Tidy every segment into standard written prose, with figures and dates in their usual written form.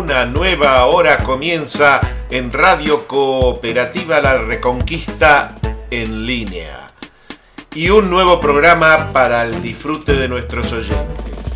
Una nueva hora comienza en Radio Cooperativa La Reconquista en línea. Y un nuevo programa para el disfrute de nuestros oyentes.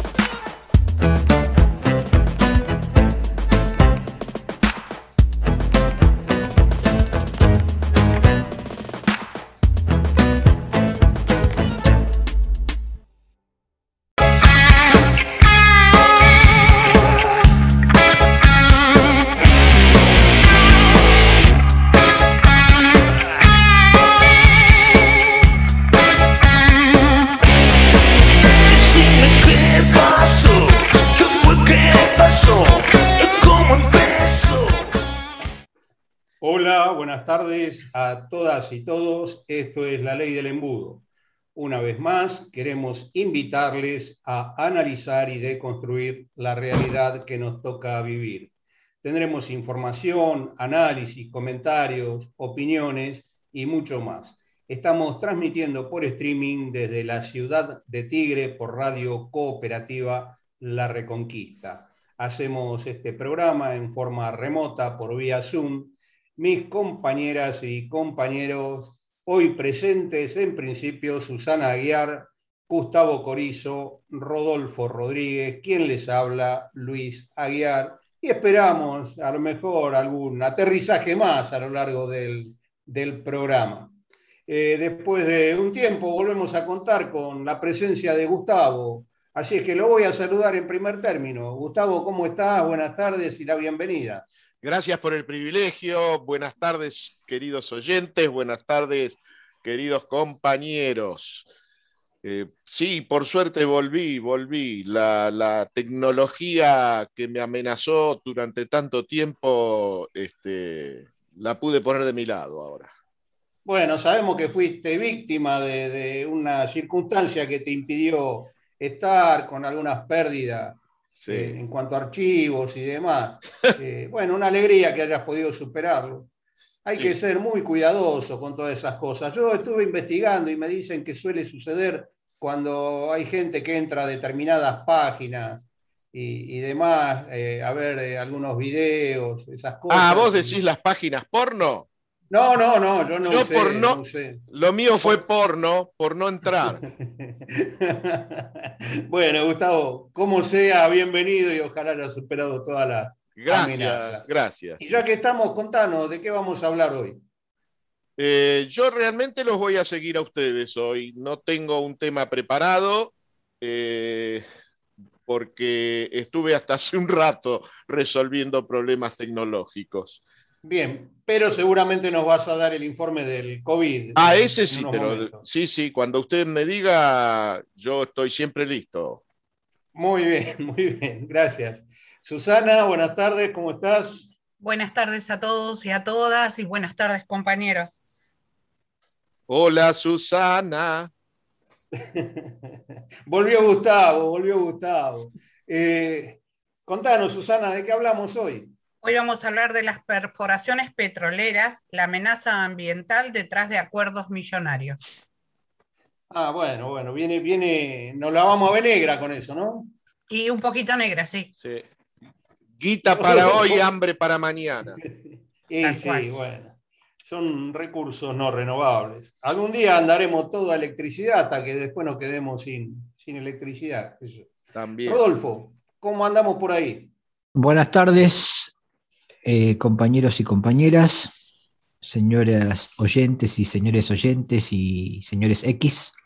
Buenas tardes a todas y todos. Esto es La Ley del Embudo. Una vez más, queremos invitarles a analizar y deconstruir la realidad que nos toca vivir. Tendremos información, análisis, comentarios, opiniones y mucho más. Estamos transmitiendo por streaming desde la ciudad de Tigre por Radio Cooperativa La Reconquista. Hacemos este programa en forma remota por vía Zoom. Mis compañeras y compañeros hoy presentes, en principio, Susana Aguiar, Gustavo Corizo, Rodolfo Rodríguez, quien les habla, Luis Aguiar, y esperamos a lo mejor algún aterrizaje más a lo largo del programa. Después de un tiempo volvemos a contar con la presencia de Gustavo, así es que lo voy a saludar en primer término. Gustavo, ¿cómo estás? Buenas tardes y la bienvenida. Gracias por el privilegio. Buenas tardes, queridos oyentes. Buenas tardes, queridos compañeros. Sí, por suerte volví. La tecnología que me amenazó durante tanto tiempo, la pude poner de mi lado ahora. Bueno, sabemos que fuiste víctima de una circunstancia que te impidió estar con algunas pérdidas. Sí. En cuanto a archivos y demás. Bueno, una alegría que hayas podido superarlo. Hay que ser muy cuidadoso con todas esas cosas. Yo estuve investigando y me dicen que suele suceder cuando hay gente que entra a determinadas páginas y demás, a ver algunos videos, esas cosas. Ah, ¿vos decís las páginas porno? No, yo no usé, no usé. Lo mío fue porno, por no entrar. Bueno, Gustavo, como sea, bienvenido y ojalá haya superado todas las amenazas. Gracias. Y ya que estamos, contanos, ¿de qué vamos a hablar hoy? Yo realmente los voy a seguir a ustedes hoy. No tengo un tema preparado, porque estuve hasta hace un rato resolviendo problemas tecnológicos. Bien, pero seguramente nos vas a dar el informe del COVID. Ah, ese sí, sí, cuando usted me diga, yo estoy siempre listo. Muy bien, gracias. Susana, buenas tardes, ¿cómo estás? Buenas tardes a todos y a todas, y buenas tardes, compañeros. Hola, Susana. Volvió Gustavo. Contanos, Susana, ¿de qué hablamos hoy? Hoy vamos a hablar de las perforaciones petroleras, la amenaza ambiental detrás de acuerdos millonarios. Ah, bueno, viene, nos la vamos a ver negra con eso, ¿no? Y un poquito negra, sí. Guita para hoy, hambre para mañana. Sí, bueno, son recursos no renovables. Algún día andaremos todo a electricidad hasta que después nos quedemos sin electricidad. Eso. También. Rodolfo, ¿cómo andamos por ahí? Buenas tardes. Compañeros y compañeras, señoras oyentes y señores oyentes y señores X.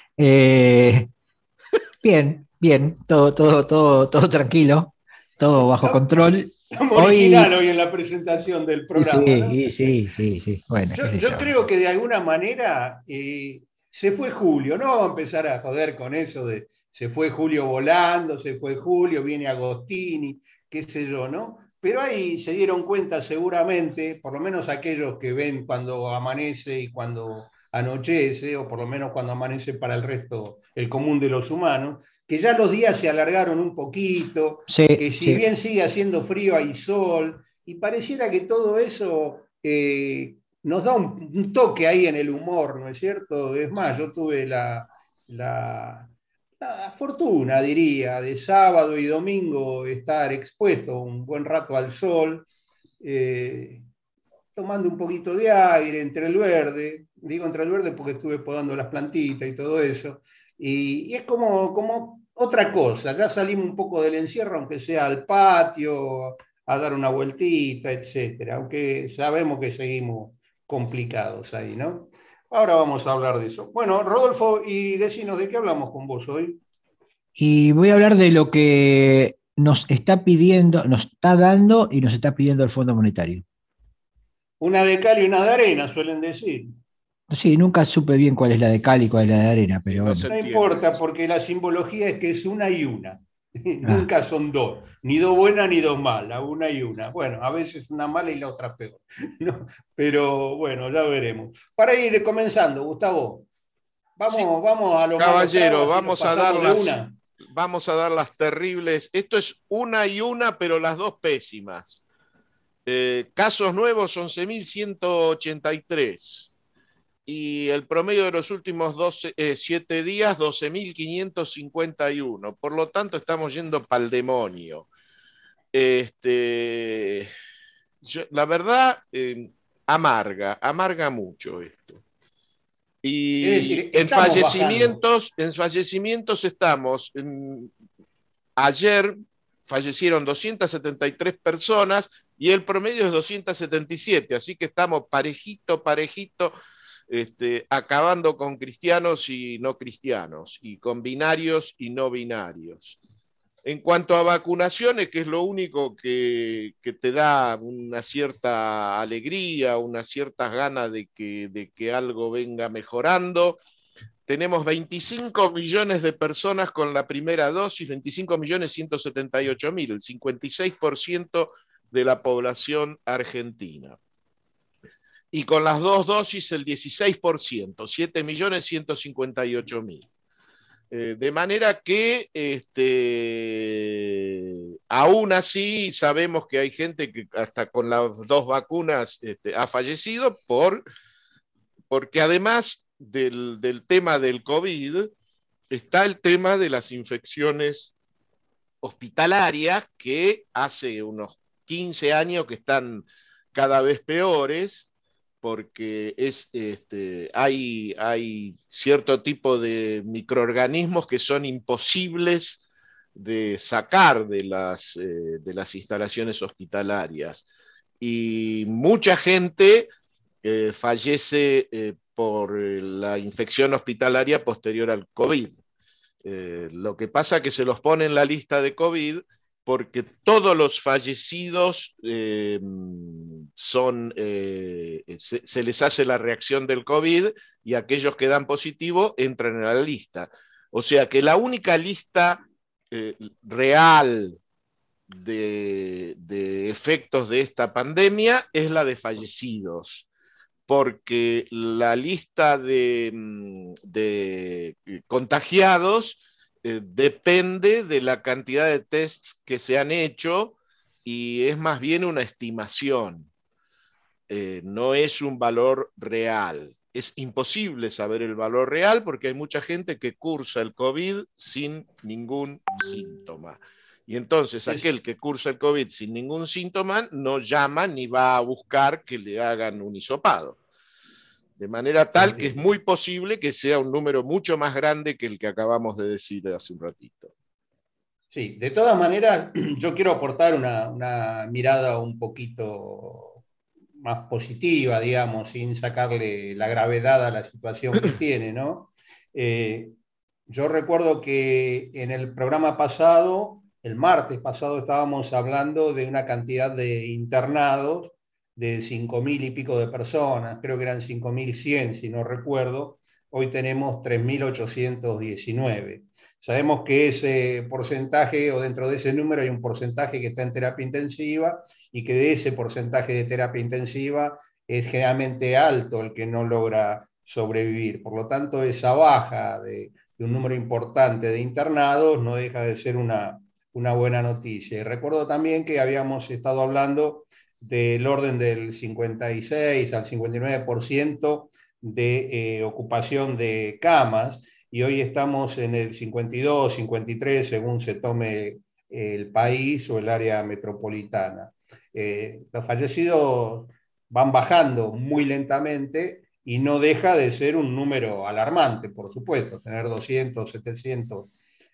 Bien, todo tranquilo, todo bajo control. Estamos original hoy en la presentación del programa. Sí. Bueno, yo creo que de alguna manera se fue Julio, no vamos a empezar a joder con eso de se fue Julio volando, se fue Julio, viene Agostini, qué sé yo, ¿no? Pero ahí se dieron cuenta seguramente, por lo menos aquellos que ven cuando amanece y cuando anochece, o por lo menos cuando amanece para el resto, el común de los humanos, que ya los días se alargaron un poquito, que si bien sigue haciendo frío hay sol, y pareciera que todo eso nos da un toque ahí en el humor, ¿no es cierto? Es más, yo tuve la la fortuna, diría, de sábado y domingo estar expuesto un buen rato al sol, eh, tomando un poquito de aire entre el verde. Digo entre el verde porque estuve podando las plantitas y todo eso. Y es como otra cosa. Ya salimos un poco del encierro, aunque sea al patio, a dar una vueltita, etcétera. Aunque sabemos que seguimos complicados ahí, ¿no? Ahora vamos a hablar de eso. Bueno, Rodolfo, y decinos de qué hablamos con vos hoy. Y voy a hablar de lo que nos está pidiendo, nos está dando y nos está pidiendo el Fondo Monetario. Una de cal y una de arena, suelen decir. Sí, nunca supe bien cuál es la de cal y cuál es la de arena, Y pero no bueno. se No entiende importa, eso. porque la simbología es que es una y una. Ah, Nunca son dos, ni dos buenas ni dos malas, una y una. Bueno, a veces una mala y la otra peor. ¿No? Pero bueno, ya veremos. Para ir comenzando, Gustavo, Sí, vamos a los malos caballero, tragos y nos pasamos de una. vamos a dar las terribles. Esto es una y una, pero las dos pésimas. Casos nuevos, 11.183. Y el promedio de los últimos 7 días, 12.551. Por lo tanto, estamos yendo para el demonio. Este, la verdad, amarga mucho esto. Es Y decir, estamos bajando. en fallecimientos estamos. Ayer fallecieron 273 personas y el promedio es 277, así que estamos parejito, acabando con cristianos y no cristianos, y con binarios y no binarios. En cuanto a vacunaciones, que es lo único que te da una cierta alegría, unas ciertas ganas de que algo venga mejorando, tenemos 25 millones de personas con la primera dosis, 25.178.000, el 56% de la población argentina. Y con las dos dosis el 16%, 7.158.000. De manera que aún así sabemos que hay gente que hasta con las dos vacunas ha fallecido porque además del tema del COVID está el tema de las infecciones hospitalarias que hace unos 15 años que están cada vez peores porque hay cierto tipo de microorganismos que son imposibles de sacar de las instalaciones hospitalarias. Y mucha gente fallece por la infección hospitalaria posterior al COVID. Lo que pasa es que se los pone en la lista de COVID porque todos los fallecidos se les hace la reacción del COVID y aquellos que dan positivo entran en la lista. O sea que la única lista real de efectos de esta pandemia es la de fallecidos porque la lista de contagiados depende de la cantidad de tests que se han hecho y es más bien una estimación, no es un valor real. Es imposible saber el valor real porque hay mucha gente que cursa el COVID sin ningún síntoma. Y entonces aquel Es, que cursa el COVID sin ningún síntoma no llama ni va a buscar que le hagan un hisopado. De manera se tal que es entiende. muy posible que sea un número mucho más grande que el que acabamos de decir hace un ratito. Sí, de todas maneras, yo quiero aportar una mirada un poquito más positiva, digamos, sin sacarle la gravedad a la situación que tiene, ¿no? Eh, yo recuerdo que en el programa pasado, el martes pasado, estábamos hablando de una cantidad de internados de 5.000 y pico de personas, creo que eran 5.100, si no recuerdo. Hoy tenemos 3.819. Sabemos que ese porcentaje, o dentro de ese número hay un porcentaje que está en terapia intensiva y que de ese porcentaje de terapia intensiva es generalmente alto el que no logra sobrevivir. Por lo tanto, esa baja de un número importante de internados no deja de ser una buena noticia. Y recuerdo también que habíamos estado hablando del orden del 56 al 59% de ocupación de camas, y hoy estamos en el 52, 53, según se tome el país o el área metropolitana. Los fallecidos van bajando muy lentamente y no deja de ser un número alarmante, por supuesto, tener 200, 700,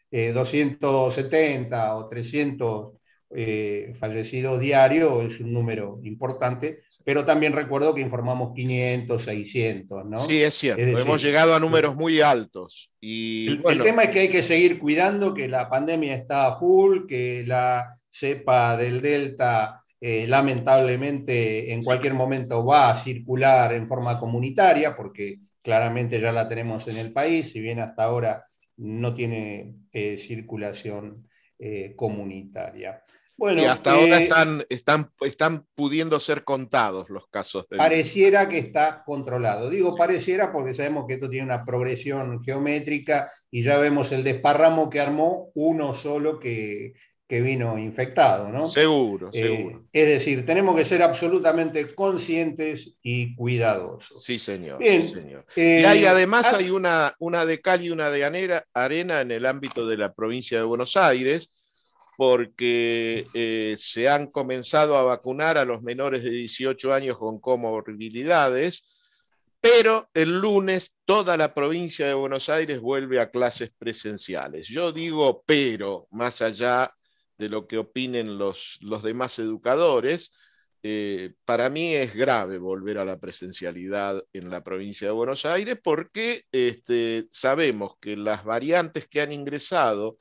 270 o 300 fallecidos diarios es un número importante, pero también recuerdo que informamos 500, 600, ¿no? Sí, es Es cierto, hemos decir, llegado a números muy altos y el bueno, tema es que hay que seguir cuidando, que la pandemia está a full, que la cepa del Delta lamentablemente en cualquier momento va a circular en forma comunitaria, porque claramente ya la tenemos en el país, si bien hasta ahora no tiene circulación comunitaria. y Bueno, hasta ahora están pudiendo ser contados los casos del virus. pareciera que está controlado. Digo pareciera porque sabemos que esto tiene una progresión geométrica y ya vemos el desparramo que armó uno solo que vino infectado, ¿no? Seguro, seguro. Es decir, tenemos que ser absolutamente conscientes y cuidadosos. Sí, señor, sí, Bien. señor. Y además hay Ah, una de cal y una de arena en el ámbito de la provincia de Buenos Aires, porque se han comenzado a vacunar a los menores de 18 años con comorbilidades, pero el lunes toda la provincia de Buenos Aires vuelve a clases presenciales. Yo digo pero, más allá de lo que opinen los demás educadores, para mí es grave volver a la presencialidad en la provincia de Buenos Aires porque sabemos que las variantes que han ingresado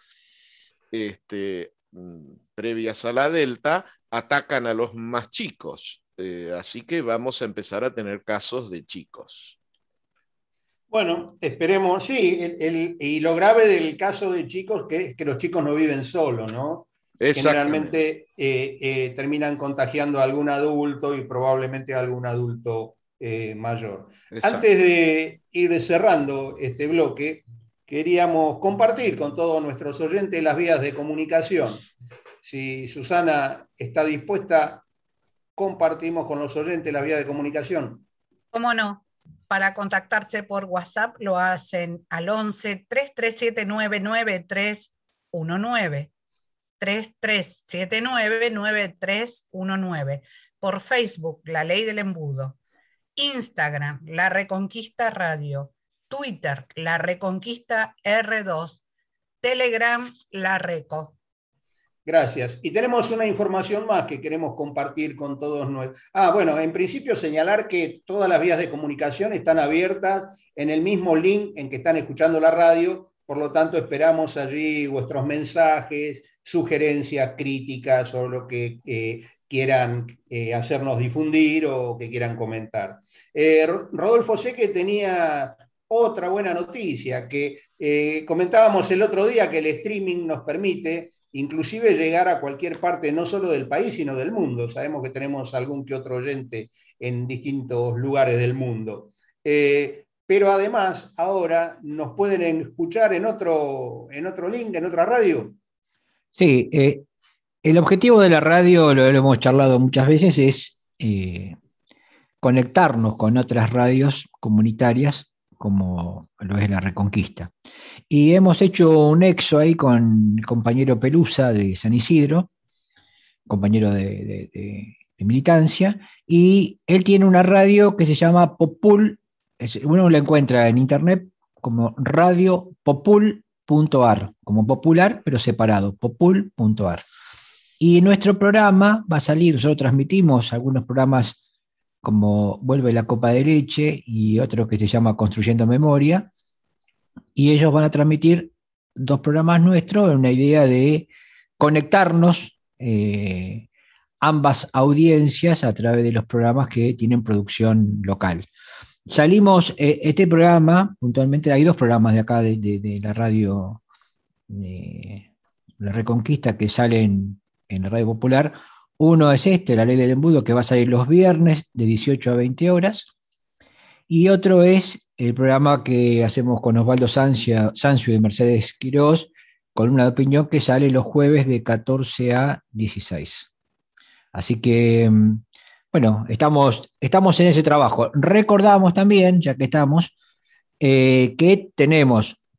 previas a la Delta atacan a los más chicos. Así que vamos a empezar a tener casos de chicos. bueno, esperemos, sí, y lo grave del caso de chicos es que los chicos no viven solos, ¿no? Exactamente. Generalmente terminan contagiando a algún adulto y probablemente a algún adulto mayor. Exacto. Antes de ir cerrando este bloque, queríamos compartir con todos nuestros oyentes las vías de comunicación. Si Susana está dispuesta, compartimos con los oyentes las vías de comunicación. ¿Cómo no? Para contactarse por WhatsApp lo hacen al 11 3379 9319. 33799319. Por Facebook, La Ley del Embudo. Instagram, La Reconquista Radio. Twitter, La Reconquista R2. Telegram, La Reco. Gracias. Y tenemos una información más que queremos compartir con todos nuestros. Bueno, en principio señalar que todas las vías de comunicación están abiertas en el mismo link en que están escuchando la radio, por lo tanto esperamos allí vuestros mensajes, sugerencias, críticas o lo que quieran hacernos difundir o que quieran comentar. Rodolfo, sé que tenía otra buena noticia, que comentábamos el otro día que el streaming nos permite inclusive llegar a cualquier parte, no solo del país, sino del mundo. Sabemos que tenemos algún que otro oyente en distintos lugares del mundo. Pero además, ahora nos pueden escuchar en otro link, en otra radio. Sí, el objetivo de la radio, lo hemos charlado muchas veces, es conectarnos con otras radios comunitarias, como lo es La Reconquista. Y hemos hecho un nexo ahí con el compañero Pelusa de San Isidro, compañero de militancia, y él tiene una radio que se llama Popul, uno la encuentra en internet como radiopopul.ar, como popular, pero separado, popul.ar. Y nuestro programa va a salir, nosotros transmitimos algunos programas como Vuelve la Copa de Leche y otro que se llama Construyendo Memoria, y ellos van a transmitir 2 programas nuestros en una idea de conectarnos ambas audiencias a través de los programas que tienen producción local. Salimos, este programa, puntualmente hay 2 programas de acá de la radio de La Reconquista que salen en la Radio Popular. Uno es La Ley del Embudo, que va a salir los viernes de 18 a 20 horas, y otro es el programa que hacemos con Osvaldo Sancio y Mercedes Quirós, con una opinión que sale los jueves de 14 a 16. Así que, bueno, estamos en ese trabajo. Recordamos también, ya que estamos, que tenemos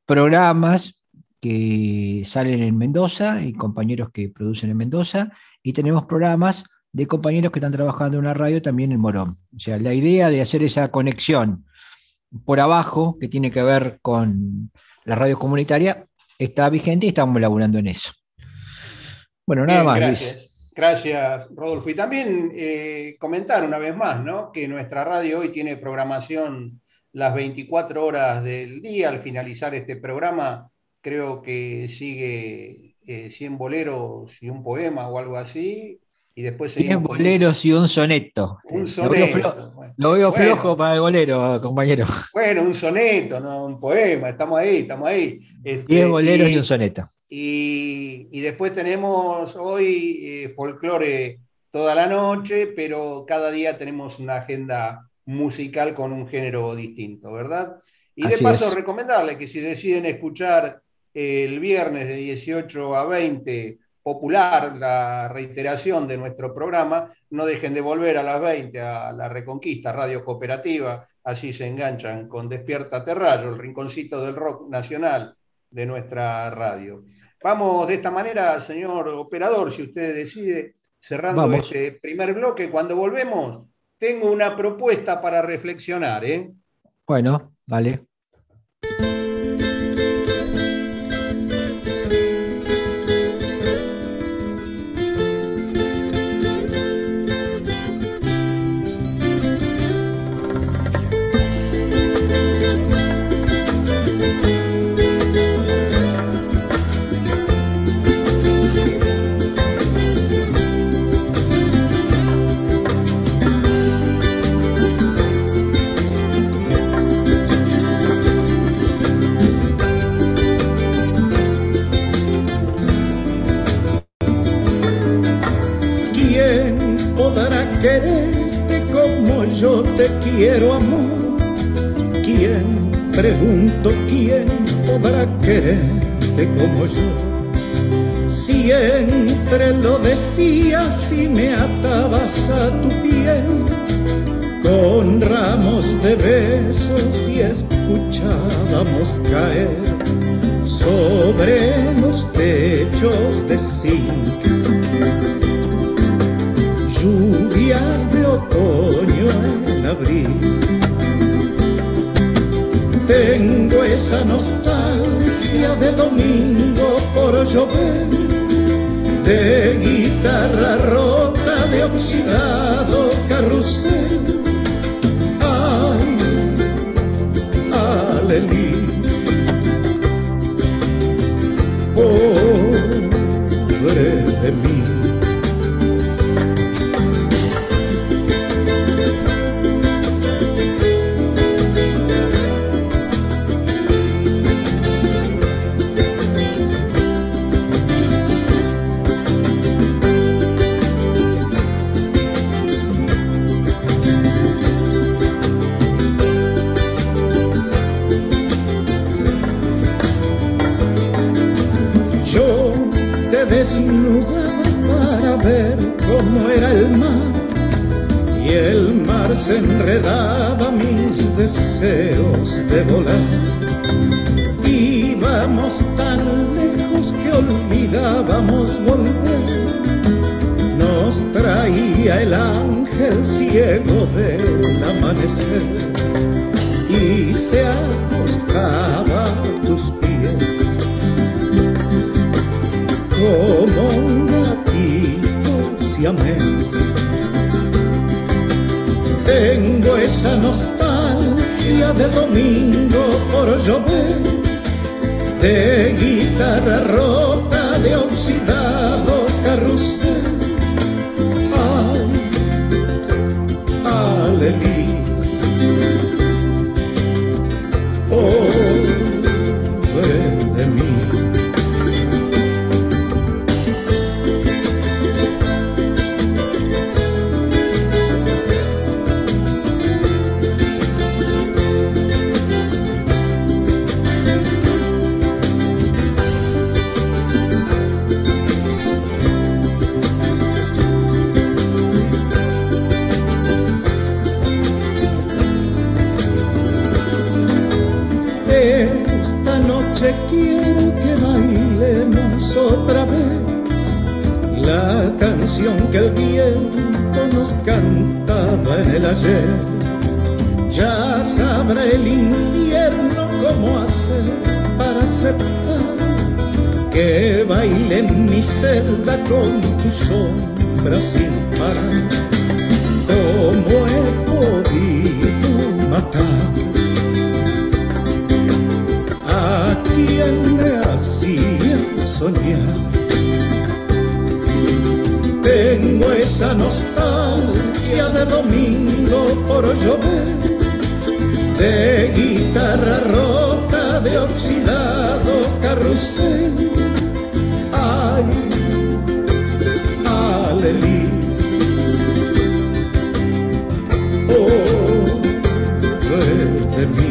programas que salen en Mendoza y compañeros que producen en Mendoza, y tenemos programas de compañeros que están trabajando en una radio también en Morón. O sea, la idea de hacer esa conexión por abajo, que tiene que ver con la radio comunitaria, está vigente y estamos laburando en eso. Bueno, nada más, gracias. Luis. Gracias, Rodolfo. Y también comentar una vez más, ¿no?, que nuestra radio hoy tiene programación las 24 horas del día. Al finalizar este programa, creo que sigue 100 boleros y un poema o algo así. Y después 10 boleros y un soneto. Un soneto. Lo veo flojo para el bolero, compañero. Bueno, un soneto, no un poema. Estamos ahí. 10 boleros y un soneto. Y después tenemos hoy folclore toda la noche, pero cada día tenemos una agenda musical con un género distinto, ¿verdad? Y de paso recomendarles que si deciden escuchar el viernes de 18 a 20 Popular, la reiteración de nuestro programa, no dejen de volver a las 20 a La Reconquista, Radio Cooperativa, así se enganchan con Despiértate Rayo, el rinconcito del rock nacional de nuestra radio. Vamos de esta manera, señor operador, si usted decide, cerrando este primer bloque. Cuando volvemos, tengo una propuesta para reflexionar, ¿eh? Bueno, vale. Quererte como yo te quiero, amor. ¿Quién, pregunto, quién podrá quererte como yo? Siempre lo decías y me atabas a tu piel con ramos de besos y escuchábamos caer sobre los techos de zinc lluvias de otoño en abril. Tengo esa nostalgia de domingo por llover, de guitarra rota, de oxidado carrusel. Ay, alelí, pobre de mí. Desnudaba para ver cómo era el mar, y el mar se enredaba mis deseos de volar. Íbamos tan lejos que olvidábamos volver. Nos traía el ángel ciego del amanecer y se acostaba a tus pies como un gatito siamés. Tengo esa nostalgia de domingo por llover, de guitarra rota, de oxidado carrusel. Ay, alelí, pobre de mí. que el viento nos cantaba en el ayer. Ya sabrá el infierno cómo hacer para aceptar que baile en mi celda con tu sombra sin parar. ¿Cómo he podido matar a quien me hacía soñar? Tengo esa nostalgia de domingo por llover, de guitarra rota, de oxidado carrusel. Ay, Alelí, oh, de mí.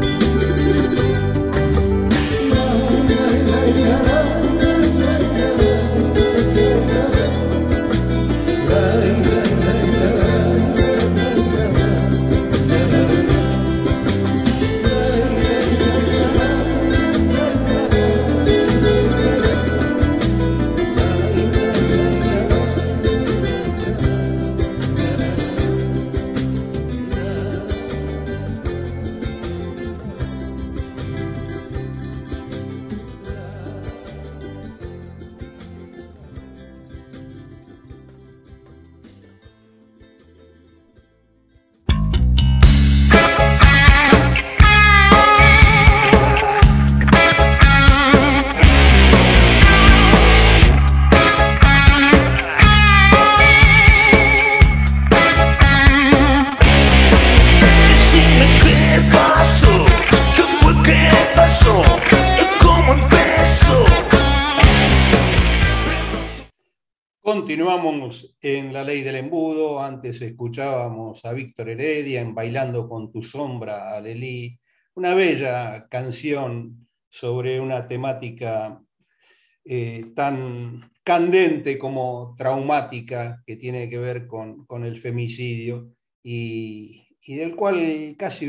Continuamos en La Ley del Embudo. Antes escuchábamos a Víctor Heredia en Bailando con tu sombra, Alelí, una bella canción sobre una temática tan candente como traumática, que tiene que ver con el femicidio y del cual casi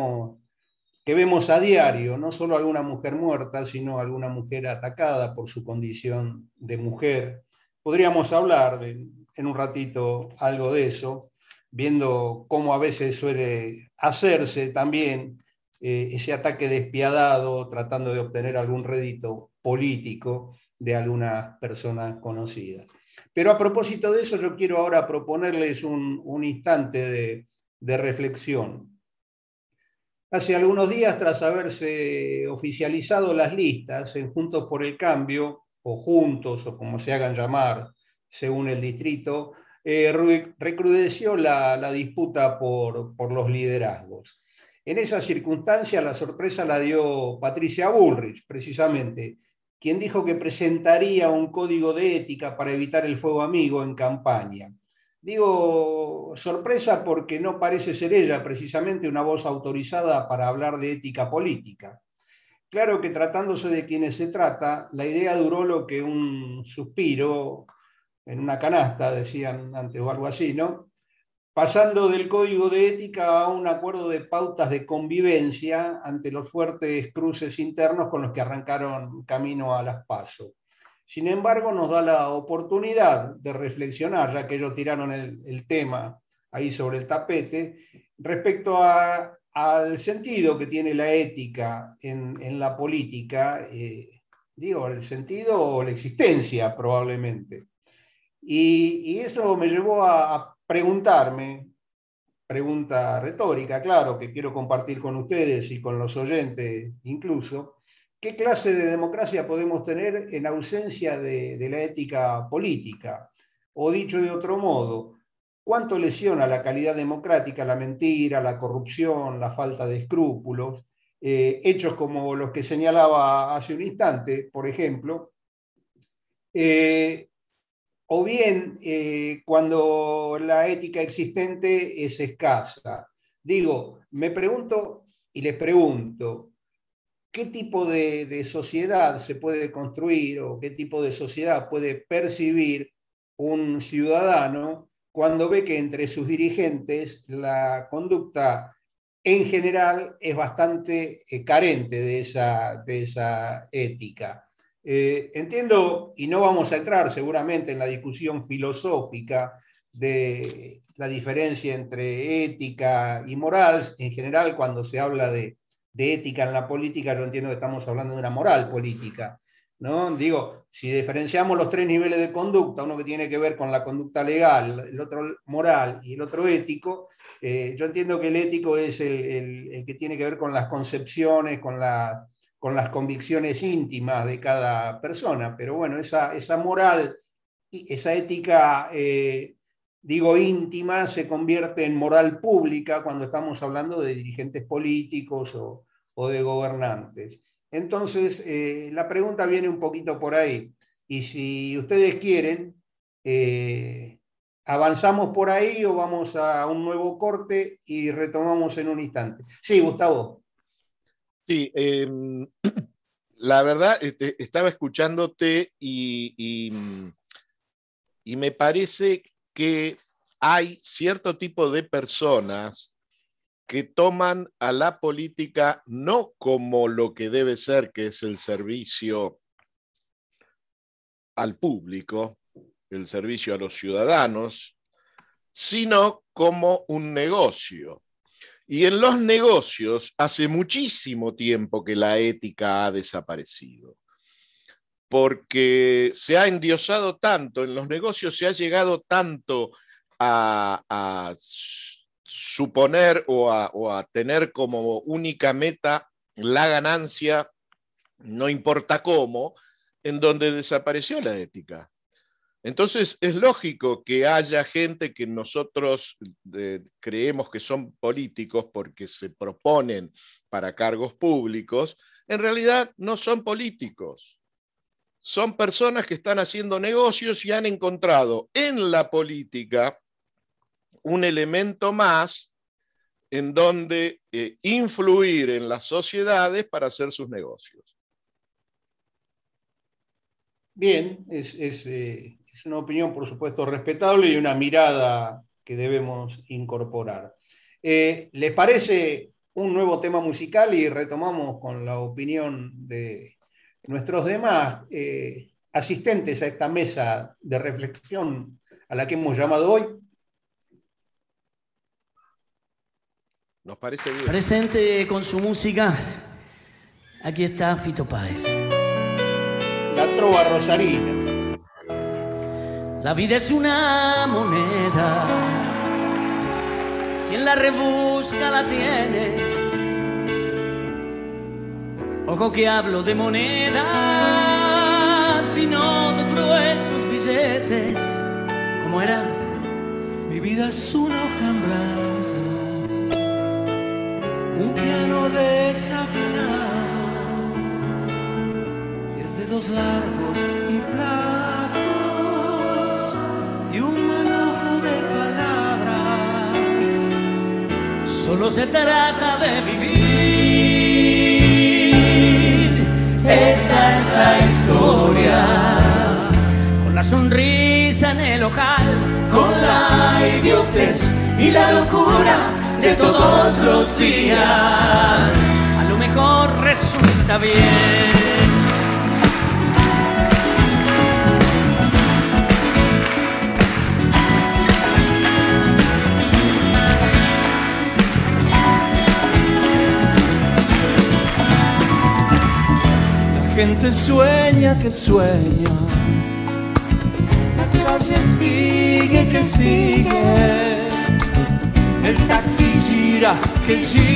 que vemos a diario, no solo alguna mujer muerta, sino alguna mujer atacada por su condición de mujer. Podríamos hablar en un ratito algo de eso, viendo cómo a veces suele hacerse también ese ataque despiadado, tratando de obtener algún rédito político de algunas personas conocidas. Pero a propósito de eso, yo quiero ahora proponerles un instante de reflexión. Hace algunos días, tras haberse oficializado las listas en Juntos por el Cambio, o Juntos, o como se hagan llamar, según el distrito, recrudeció la disputa por los liderazgos. En esa circunstancia, la sorpresa la dio Patricia Bullrich, precisamente, quien dijo que presentaría un código de ética para evitar el fuego amigo en campaña. Digo sorpresa porque no parece ser ella precisamente una voz autorizada para hablar de ética política. Claro que tratándose de quienes se trata, la idea duró lo que un suspiro en una canasta, decían antes o algo así, ¿no? Pasando del código de ética a un acuerdo de pautas de convivencia ante los fuertes cruces internos con los que arrancaron camino a las PASO. Sin embargo, nos da la oportunidad de reflexionar, ya que ellos tiraron el tema ahí sobre el tapete, respecto al sentido que tiene la ética en la política, digo, el sentido o la existencia probablemente. Y eso me llevó a preguntarme, pregunta retórica, claro, que quiero compartir con ustedes y con los oyentes incluso, ¿qué clase de democracia podemos tener en ausencia de la ética política? O dicho de otro modo, ¿cuánto lesiona la calidad democrática la mentira, la corrupción, la falta de escrúpulos? Hechos como los que señalaba hace un instante, por ejemplo, o bien cuando la ética existente es escasa. Digo, me pregunto y les pregunto, ¿qué tipo de sociedad se puede construir o qué tipo de sociedad puede percibir un ciudadano cuando ve que entre sus dirigentes la conducta en general es bastante carente de esa ética? Entiendo, y no vamos a entrar seguramente en la discusión filosófica de la diferencia entre ética y moral. En general, cuando se habla de ética en la política, yo entiendo que estamos hablando de una moral política, ¿no? Digo, si diferenciamos los tres niveles de conducta, uno que tiene que ver con la conducta legal, el otro moral y el otro ético, yo entiendo que el ético es el que tiene que ver con las concepciones, con las convicciones íntimas de cada persona, pero bueno, esa moral, esa ética, digo íntima, se convierte en moral pública cuando estamos hablando de dirigentes políticos o de gobernantes. Entonces, la pregunta viene un poquito por ahí, y si ustedes quieren, avanzamos por ahí o vamos a un nuevo corte y retomamos en un instante. Sí, Gustavo. Sí, la verdad, estaba escuchándote y me parece que hay cierto tipo de personas que toman a la política no como lo que debe ser, que es el servicio al público, el servicio a los ciudadanos, sino como un negocio. Y en los negocios hace muchísimo tiempo que la ética ha desaparecido, porque se ha endiosado tanto, en los negocios se ha llegado tanto a suponer o a tener como única meta la ganancia, no importa cómo, en donde desapareció la ética. Entonces es lógico que haya gente que nosotros creemos que son políticos porque se proponen para cargos públicos, en realidad no son políticos. Son personas que están haciendo negocios y han encontrado en la política un elemento más en donde influir en las sociedades para hacer sus negocios. Bien, es una opinión, por supuesto, respetable y una mirada que debemos incorporar. ¿Les parece un nuevo tema musical y retomamos con la opinión de nuestros demás asistentes a esta mesa de reflexión a la que hemos llamado hoy? Nos parece bien. Presente con su música, aquí está Fito Páez. La trova rosarina. La vida es una moneda, quien la rebusca la tiene. Ojo que hablo de monedas y no de gruesos billetes. ¿Cómo era? Mi vida es una hoja en blanco, un piano desafinado, 10 dedos largos y flacos y un manojo de palabras. Solo se trata de vivir, esa es la historia. Con la sonrisa en el ojal, con la idiotez y la locura de todos los días. A lo mejor resulta bien. La gente sueña que sueña, la calle sigue que sigue, el taxi gira que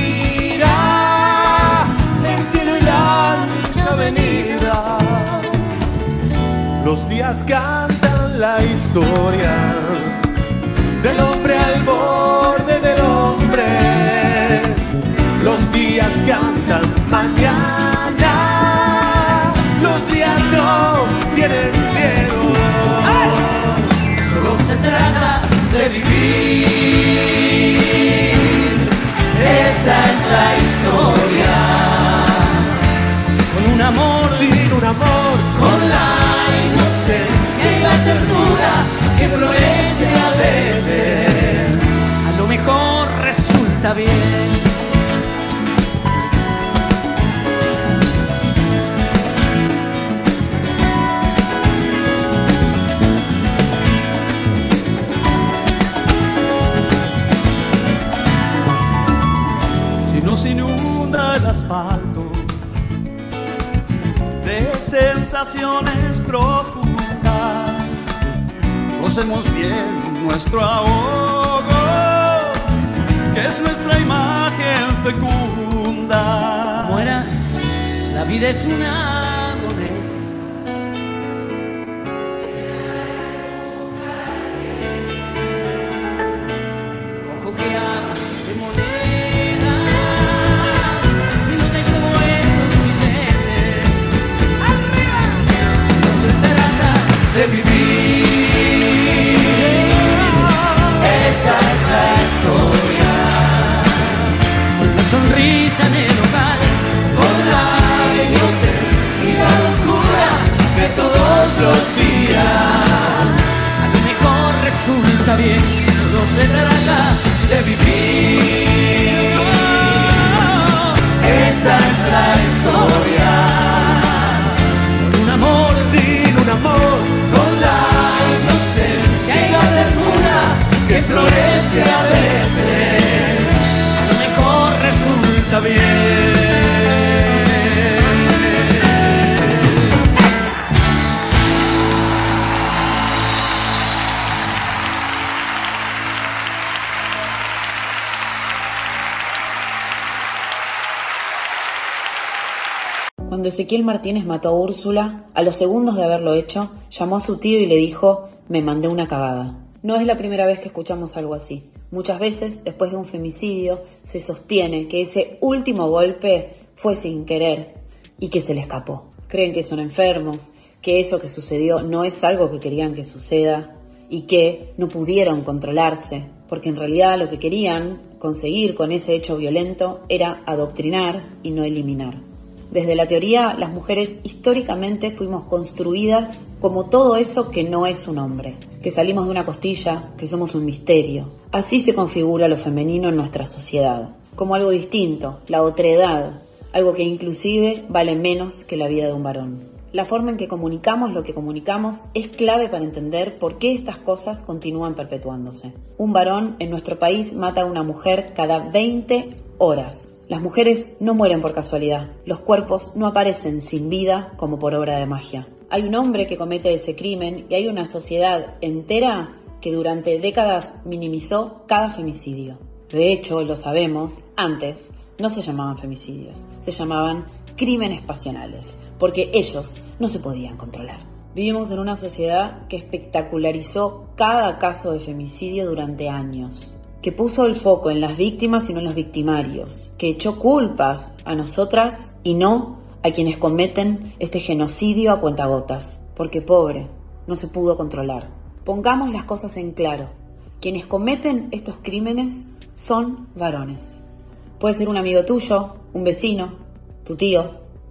gira, el cielo y la ancha avenida. Los días cantan la historia del hombre al borde del hombre. Los días cantan mañana, los días no tienen miedo. ¡Ay! Solo se trata de vivir, esa es la historia. Con un amor, sin un amor, con la inocencia y la ternura que florece a veces. A lo mejor resulta bien. asfalto, de sensaciones profundas. Gocemos bien nuestro ahogo, que es nuestra imagen fecunda. Como era, la vida es una moneda. Ojo que habla de moneda y no tengo esos billetes. ¡Arriba! No se trata de vivir, esa es la historia. Con la sonrisa en el hogar, con la idiotez y la locura de todos los días. A lo mejor resulta bien, solo se trata de vivir. Esa es la historia. Con un amor, sin un amor, con la inocencia y la ternura que florece a veces. A lo mejor resulta bien. Cuando Ezequiel Martínez mató a Úrsula, a los segundos de haberlo hecho, llamó a su tío y le dijo: me mandé una cagada. No es la primera vez que escuchamos algo así. Muchas veces, después de un femicidio, se sostiene que ese último golpe fue sin querer y que se le escapó. Creen que son enfermos, que eso que sucedió no es algo que querían que suceda y que no pudieron controlarse, porque en realidad lo que querían conseguir con ese hecho violento era adoctrinar y no eliminar. Desde la teoría, las mujeres históricamente fuimos construidas como todo eso que no es un hombre, que salimos de una costilla, que somos un misterio. Así se configura lo femenino en nuestra sociedad, como algo distinto, la otredad, algo que inclusive vale menos que la vida de un varón. La forma en que comunicamos lo que comunicamos es clave para entender por qué estas cosas continúan perpetuándose. Un varón en nuestro país mata a una mujer cada 20 horas. Las mujeres no mueren por casualidad. Los cuerpos no aparecen sin vida como por obra de magia. Hay un hombre que comete ese crimen y hay una sociedad entera que durante décadas minimizó cada femicidio. De hecho, lo sabemos, antes no se llamaban femicidios, se llamaban crímenes pasionales, porque ellos no se podían controlar. Vivimos en una sociedad que espectacularizó cada caso de femicidio durante años, que puso el foco en las víctimas y no en los victimarios, que echó culpas a nosotras y no a quienes cometen este genocidio a cuentagotas, porque pobre, no se pudo controlar. Pongamos las cosas en claro. Quienes cometen estos crímenes son varones. Puede ser un amigo tuyo, un vecino, tu tío,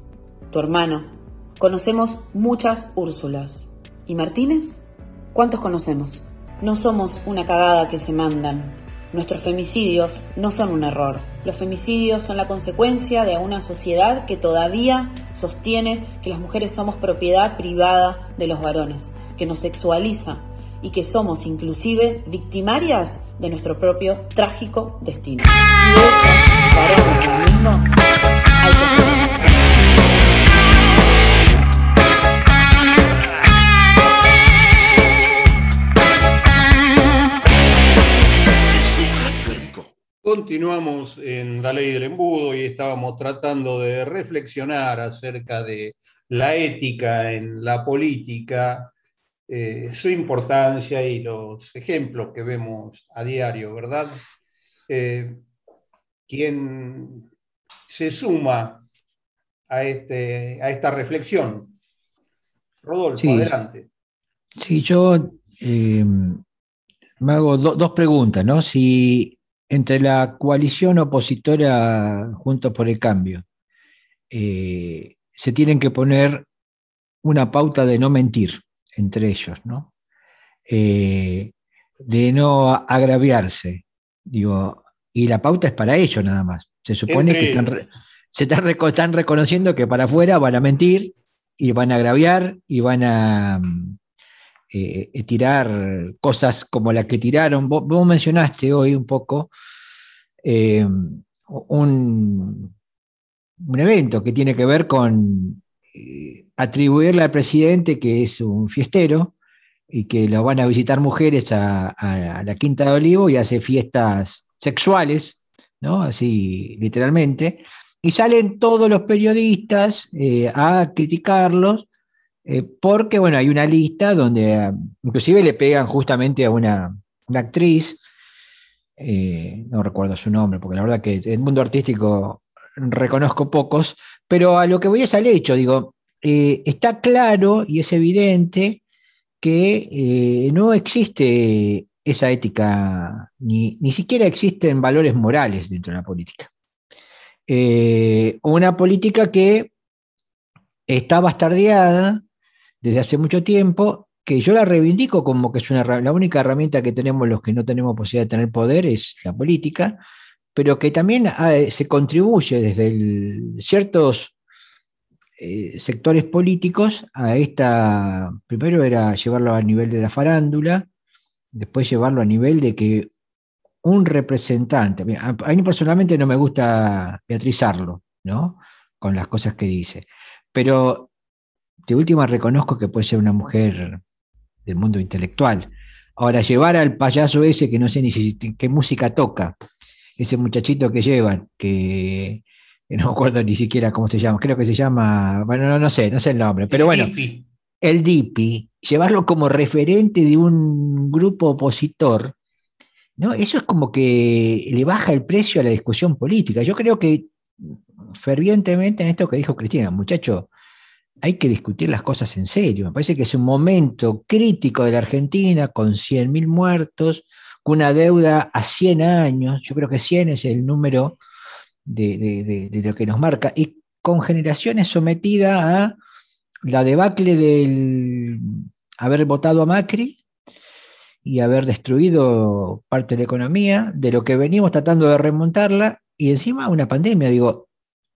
tu hermano. Conocemos muchas Úrsulas. ¿Y Martínez? ¿Cuántos conocemos? No somos una cagada que se mandan. Nuestros femicidios no son un error. Los femicidios son la consecuencia de una sociedad que todavía sostiene que las mujeres somos propiedad privada de los varones, que nos sexualiza y que somos inclusive victimarias de nuestro propio trágico destino. Y de eso, varones del mismo, hay que hacer. Continuamos en la ley del embudo y estábamos tratando de reflexionar acerca de la ética en la política, su importancia y los ejemplos que vemos a diario, ¿verdad? ¿Quién se suma a esta reflexión? Rodolfo, Sí, adelante. sí, yo me hago dos preguntas, ¿no? Si entre la coalición opositora Juntos por el Cambio se tienen que poner una pauta de no mentir entre ellos, ¿no? De no agraviarse, digo, y la pauta es para ellos nada más. Se supone Entre que están reconociendo que para afuera van a mentir y van a agraviar y van a tirar cosas como las que tiraron. Vos mencionaste hoy un poco un un evento que tiene que ver con atribuirle al presidente que es un fiestero y que lo van a visitar mujeres a la Quinta de Olivo y hace fiestas sexuales, ¿no? Así literalmente, y salen todos los periodistas a criticarlos, porque, bueno, hay una lista donde inclusive le pegan justamente a una actriz, no recuerdo su nombre, porque la verdad que en el mundo artístico reconozco pocos, pero a lo que voy es al hecho, digo, está claro y es evidente que no existe esa ética, ni siquiera existen valores morales dentro de la política. Una política que está bastardeada desde hace mucho tiempo, que yo la reivindico como que es la única herramienta que tenemos los que no tenemos posibilidad de tener poder, es la política, pero que también se contribuye desde ciertos sectores políticos a esta, primero era llevarlo a nivel de la farándula, después llevarlo a nivel de que un representante, a mí personalmente no me gusta beatrizarlo, ¿no? Con las cosas que dice, pero de última reconozco que puede ser una mujer del mundo intelectual. Ahora, llevar al payaso ese que no sé ni qué música toca, ese muchachito que llevan, que no me acuerdo ni siquiera cómo se llama, creo que se llama, bueno, no sé el nombre, pero bueno, el Dipi, llevarlo como referente de un grupo opositor, ¿no? Eso es como que le baja el precio a la discusión política. Yo creo que fervientemente en esto que dijo Cristina, muchacho, hay que discutir las cosas en serio. Me parece que es un momento crítico de la Argentina, con 100.000 muertos, con una deuda a 100 años, yo creo que 100 es el número de lo que nos marca, y con generaciones sometidas a la debacle del haber votado a Macri y haber destruido parte de la economía, de lo que venimos tratando de remontarla, y encima una pandemia. Digo,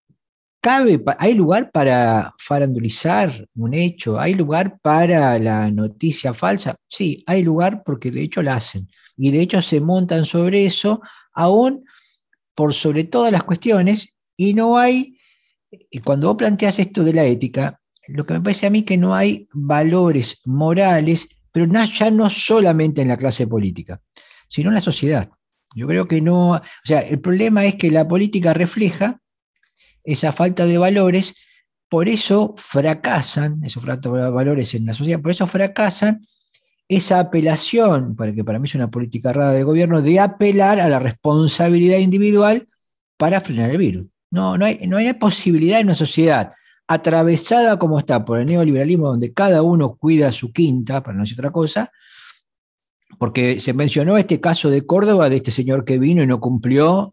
¿hay lugar para farandulizar un hecho? ¿Hay lugar para la noticia falsa? Sí, hay lugar porque de hecho la hacen. Y de hecho se montan sobre eso, aún por sobre todas las cuestiones, y no hay, y cuando vos planteas esto de la ética, lo que me parece a mí que no hay valores morales, pero ya no solamente en la clase política, sino en la sociedad. Yo creo que no, o sea, el problema es que la política refleja esa falta de valores, por eso fracasan, esos falta de valores en la sociedad, por eso fracasan esa apelación, que para mí es una política errada de gobierno, de apelar a la responsabilidad individual para frenar el virus. No hay posibilidad en una sociedad atravesada como está por el neoliberalismo, donde cada uno cuida su quinta, para no decir otra cosa, porque se mencionó este caso de Córdoba, de este señor que vino y no cumplió,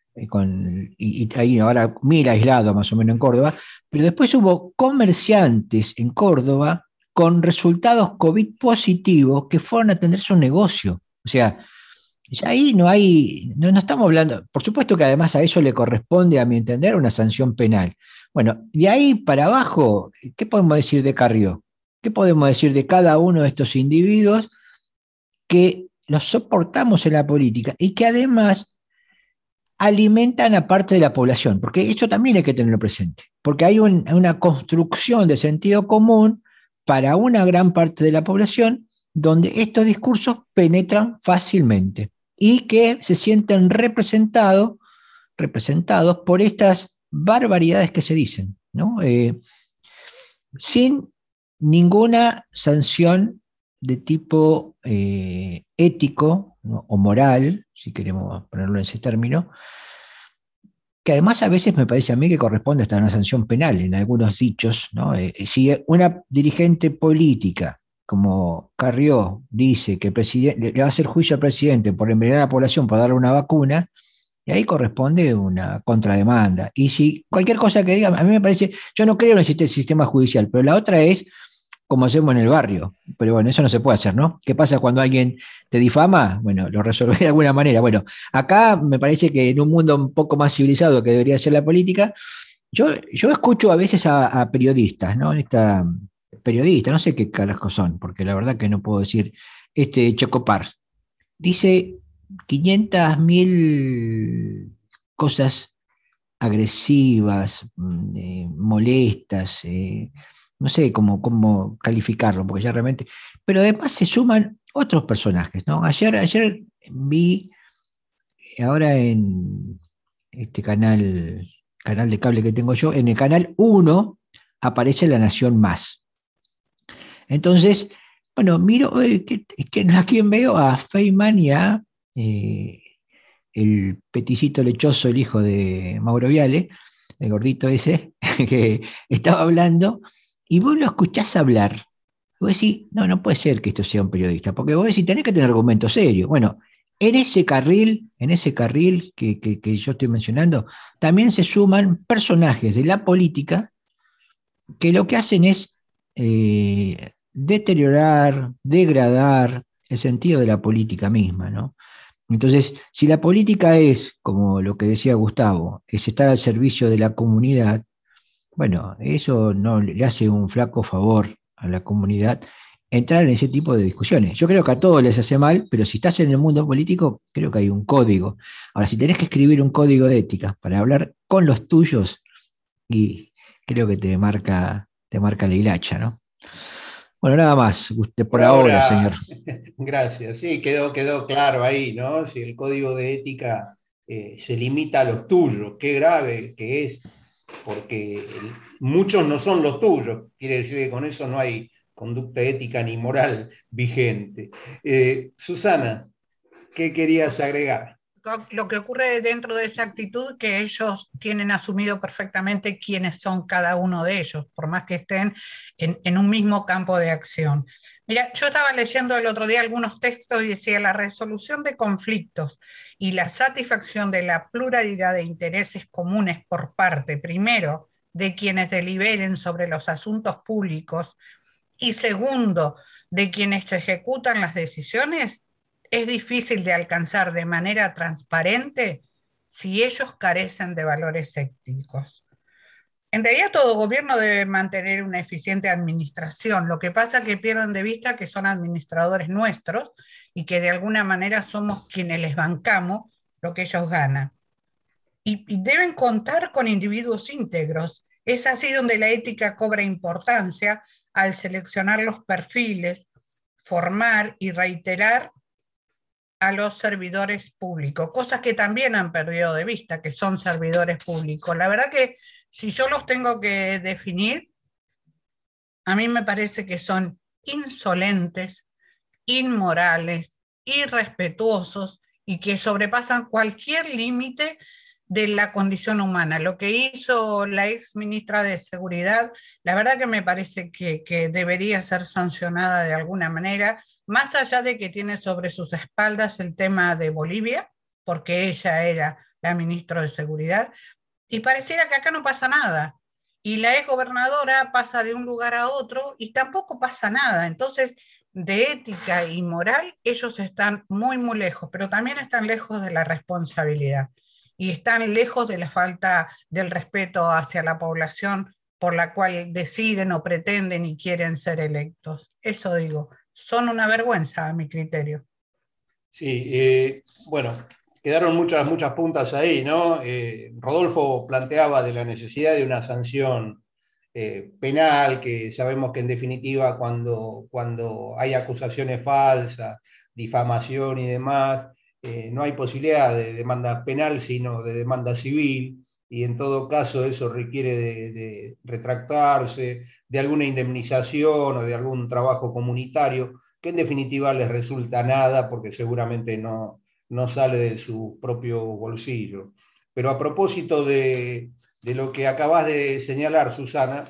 y ahí ahora 1.000 aislados más o menos en Córdoba, pero después hubo comerciantes en Córdoba con resultados COVID positivos que fueron a atender su negocio. O sea, ya ahí no estamos hablando, por supuesto que además a eso le corresponde, a mi entender, una sanción penal. Bueno, de ahí para abajo, ¿qué podemos decir de Carrió? ¿Qué podemos decir de cada uno de estos individuos que los soportamos en la política y que además alimentan a parte de la población? Porque eso también hay que tenerlo presente, porque hay una construcción de sentido común para una gran parte de la población donde estos discursos penetran fácilmente y que se sienten representados por estas barbaridades que se dicen, ¿no? Sin ninguna sanción de tipo ético, ¿no? O moral, si queremos ponerlo en ese término, que además a veces me parece a mí que corresponde hasta una sanción penal en algunos dichos, ¿no? Si una dirigente política como Carrió dice que le va a hacer juicio al presidente por envenenar a la población para darle una vacuna, y ahí corresponde una contrademanda. Y si cualquier cosa que diga, a mí me parece, yo no creo en el sistema judicial, pero la otra es como hacemos en el barrio. Pero bueno, eso no se puede hacer, ¿no? ¿Qué pasa cuando alguien te difama? Bueno, lo resolvé de alguna manera. Bueno, acá me parece que en un mundo un poco más civilizado que debería ser la política, yo escucho a veces a periodistas, ¿no? Periodista, no sé qué carajo son, porque la verdad que no puedo decir, Chocopars, dice 500.000 cosas agresivas, molestas, no sé cómo calificarlo, porque ya realmente... Pero además se suman otros personajes, ¿no? Ayer vi, ahora en este canal de cable que tengo yo, en el canal 1 aparece La Nación Más. Entonces, bueno, miro, ¿a quién veo? A Feynman y a el peticito lechoso, el hijo de Mauro Viale, el gordito ese, que estaba hablando, y vos lo escuchás hablar. Y vos decís, no puede ser que esto sea un periodista, porque vos decís, tenés que tener argumentos serios. Bueno, en ese carril que yo estoy mencionando, también se suman personajes de la política que lo que hacen es deteriorar, degradar el sentido de la política misma, ¿no? Entonces, si la política es, como lo que decía Gustavo, es estar al servicio de la comunidad, bueno, eso no le hace un flaco favor a la comunidad entrar en ese tipo de discusiones. Yo creo que a todos les hace mal, pero si estás en el mundo político, creo que hay un código. Ahora, si tenés que escribir un código de ética para hablar con los tuyos, y creo que te marca la hilacha, ¿no? Bueno, nada más, por ahora, señor. Gracias. Sí, quedó claro ahí, ¿no? Si el código de ética se limita a los tuyos, qué grave que es, porque muchos no son los tuyos. Quiere decir que con eso no hay conducta ética ni moral vigente. Susana, ¿qué querías agregar? Lo que ocurre dentro de esa actitud, que ellos tienen asumido perfectamente quiénes son cada uno de ellos, por más que estén en un mismo campo de acción. Mira, yo estaba leyendo el otro día algunos textos y decía: la resolución de conflictos y la satisfacción de la pluralidad de intereses comunes por parte, primero, de quienes deliberen sobre los asuntos públicos, y segundo, de quienes ejecutan las decisiones, es difícil de alcanzar de manera transparente si ellos carecen de valores éticos. En realidad todo gobierno debe mantener una eficiente administración. Lo que pasa es que pierden de vista que son administradores nuestros y que de alguna manera somos quienes les bancamos lo que ellos ganan. Y deben contar con individuos íntegros. Es así donde la ética cobra importancia, al seleccionar los perfiles, formar y reiterar a los servidores públicos, cosas que también han perdido de vista, que son servidores públicos. La verdad que si yo los tengo que definir, a mí me parece que son insolentes, inmorales, irrespetuosos y que sobrepasan cualquier límite de la condición humana. Lo que hizo la ex ministra de Seguridad, la verdad que me parece que debería ser sancionada de alguna manera, más allá de que tiene sobre sus espaldas el tema de Bolivia, porque ella era la ministra de Seguridad, y pareciera que acá no pasa nada. Y la ex gobernadora pasa de un lugar a otro y tampoco pasa nada. Entonces, de ética y moral, ellos están muy, muy lejos, pero también están lejos de la responsabilidad y están lejos de la falta del respeto hacia la población por la cual deciden o pretenden y quieren ser electos. Eso digo, son una vergüenza a mi criterio. Sí, bueno, quedaron muchas puntas ahí, ¿no? Rodolfo planteaba de la necesidad de una sanción penal, que sabemos que en definitiva cuando hay acusaciones falsas, difamación y demás, no hay posibilidad de demanda penal, sino de demanda civil, y en todo caso eso requiere de retractarse, de alguna indemnización o de algún trabajo comunitario, que en definitiva les resulta nada porque seguramente no sale de su propio bolsillo. Pero a propósito de lo que acabas de señalar, Susana,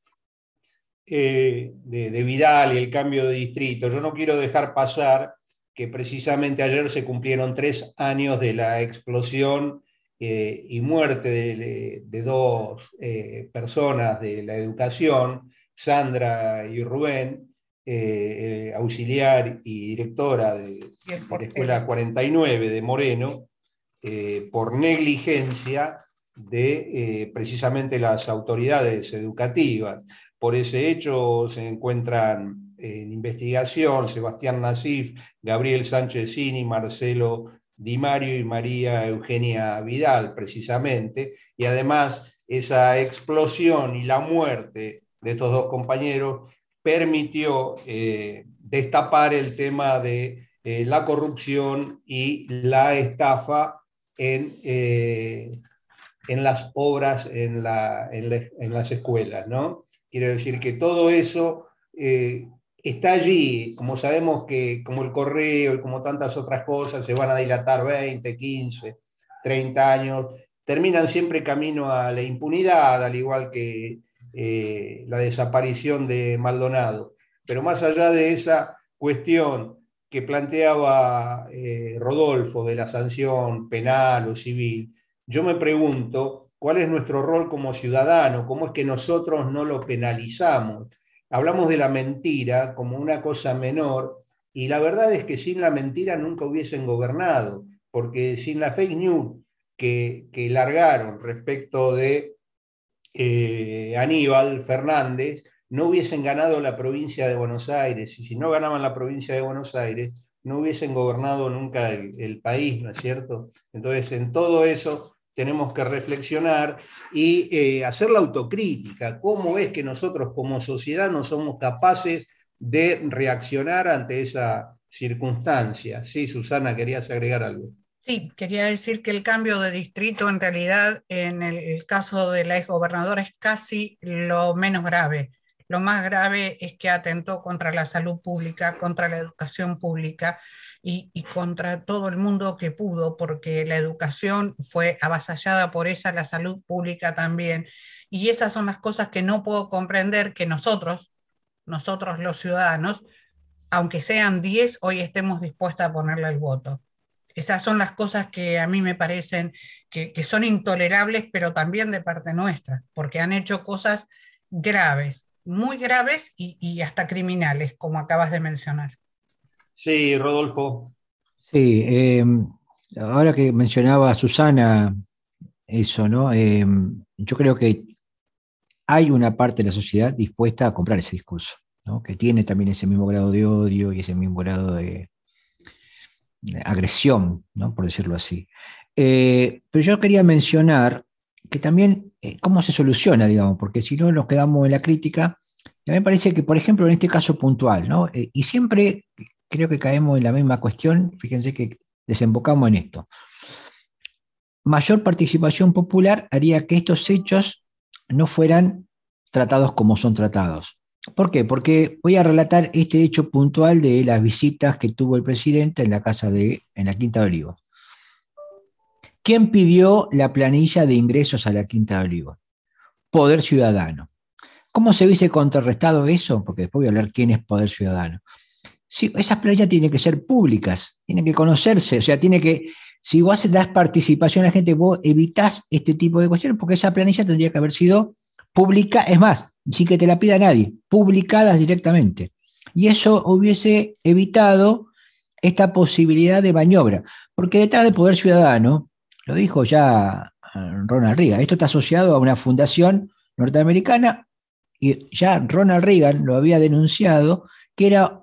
de Vidal y el cambio de distrito, yo no quiero dejar pasar que precisamente ayer se cumplieron 3 años de la explosión y muerte de 2 personas de la educación, Sandra y Rubén, auxiliar y directora de la Escuela 49 de Moreno, por negligencia de precisamente las autoridades educativas. Por ese hecho se encuentran en investigación Sebastián Nasif, Gabriel Sánchez Cini, Marcelo Di Mario y María Eugenia Vidal, precisamente, y además esa explosión y la muerte de estos dos compañeros permitió destapar el tema de la corrupción y la estafa en las obras, en las escuelas, ¿no? Quiero decir que todo eso está allí, como sabemos que como el correo y como tantas otras cosas se van a dilatar 20, 15, 30 años, terminan siempre camino a la impunidad, al igual que la desaparición de Maldonado. Pero más allá de esa cuestión que planteaba Rodolfo de la sanción penal o civil, yo me pregunto cuál es nuestro rol como ciudadano, cómo es que nosotros no lo penalizamos. Hablamos de la mentira como una cosa menor y la verdad es que sin la mentira nunca hubiesen gobernado, porque sin la fake news que largaron respecto de Aníbal Fernández, no hubiesen ganado la provincia de Buenos Aires, y si no ganaban la provincia de Buenos Aires, no hubiesen gobernado nunca el país, ¿no es cierto? Entonces, en todo eso tenemos que reflexionar y hacer la autocrítica. ¿Cómo es que nosotros como sociedad no somos capaces de reaccionar ante esa circunstancia? Sí, Susana, querías agregar algo. Sí, quería decir que el cambio de distrito en realidad en el caso de la exgobernadora es casi lo menos grave. Lo más grave es que atentó contra la salud pública, contra la educación pública y contra todo el mundo que pudo, porque la educación fue avasallada por esa, la salud pública también. Y esas son las cosas que no puedo comprender que nosotros los ciudadanos, aunque sean 10, hoy estemos dispuestos a ponerle el voto. Esas son las cosas que a mí me parecen que son intolerables, pero también de parte nuestra, porque han hecho cosas graves, muy graves y hasta criminales, como acabas de mencionar. Sí, Rodolfo. Sí, ahora que mencionaba Susana eso, ¿no? Yo creo que hay una parte de la sociedad dispuesta a comprar ese discurso, ¿no? Que tiene también ese mismo grado de odio y ese mismo grado de agresión, ¿no? Por decirlo así. Pero yo quería mencionar que también cómo se soluciona, digamos, porque si no nos quedamos en la crítica, y a mí me parece que, por ejemplo, en este caso puntual, ¿no? Y siempre creo que caemos en la misma cuestión, fíjense que desembocamos en esto. Mayor participación popular haría que estos hechos no fueran tratados como son tratados. ¿Por qué? Porque voy a relatar este hecho puntual de las visitas que tuvo el presidente en la en la Quinta de Olivos. ¿Quién pidió la planilla de ingresos a la Quinta de Olivos? Poder Ciudadano. ¿Cómo se hubiese contrarrestado eso? Porque después voy a hablar quién es Poder Ciudadano. Sí, esas planillas tienen que ser públicas, tienen que conocerse, o sea, si vos das participación a la gente, vos evitás este tipo de cuestiones, porque esa planilla tendría que haber sido pública, es más, sin que te la pida nadie, publicadas directamente. Y eso hubiese evitado esta posibilidad de maniobra, porque detrás de Poder Ciudadano, lo dijo ya Ronald Reagan, esto está asociado a una fundación norteamericana, y ya Ronald Reagan lo había denunciado, que era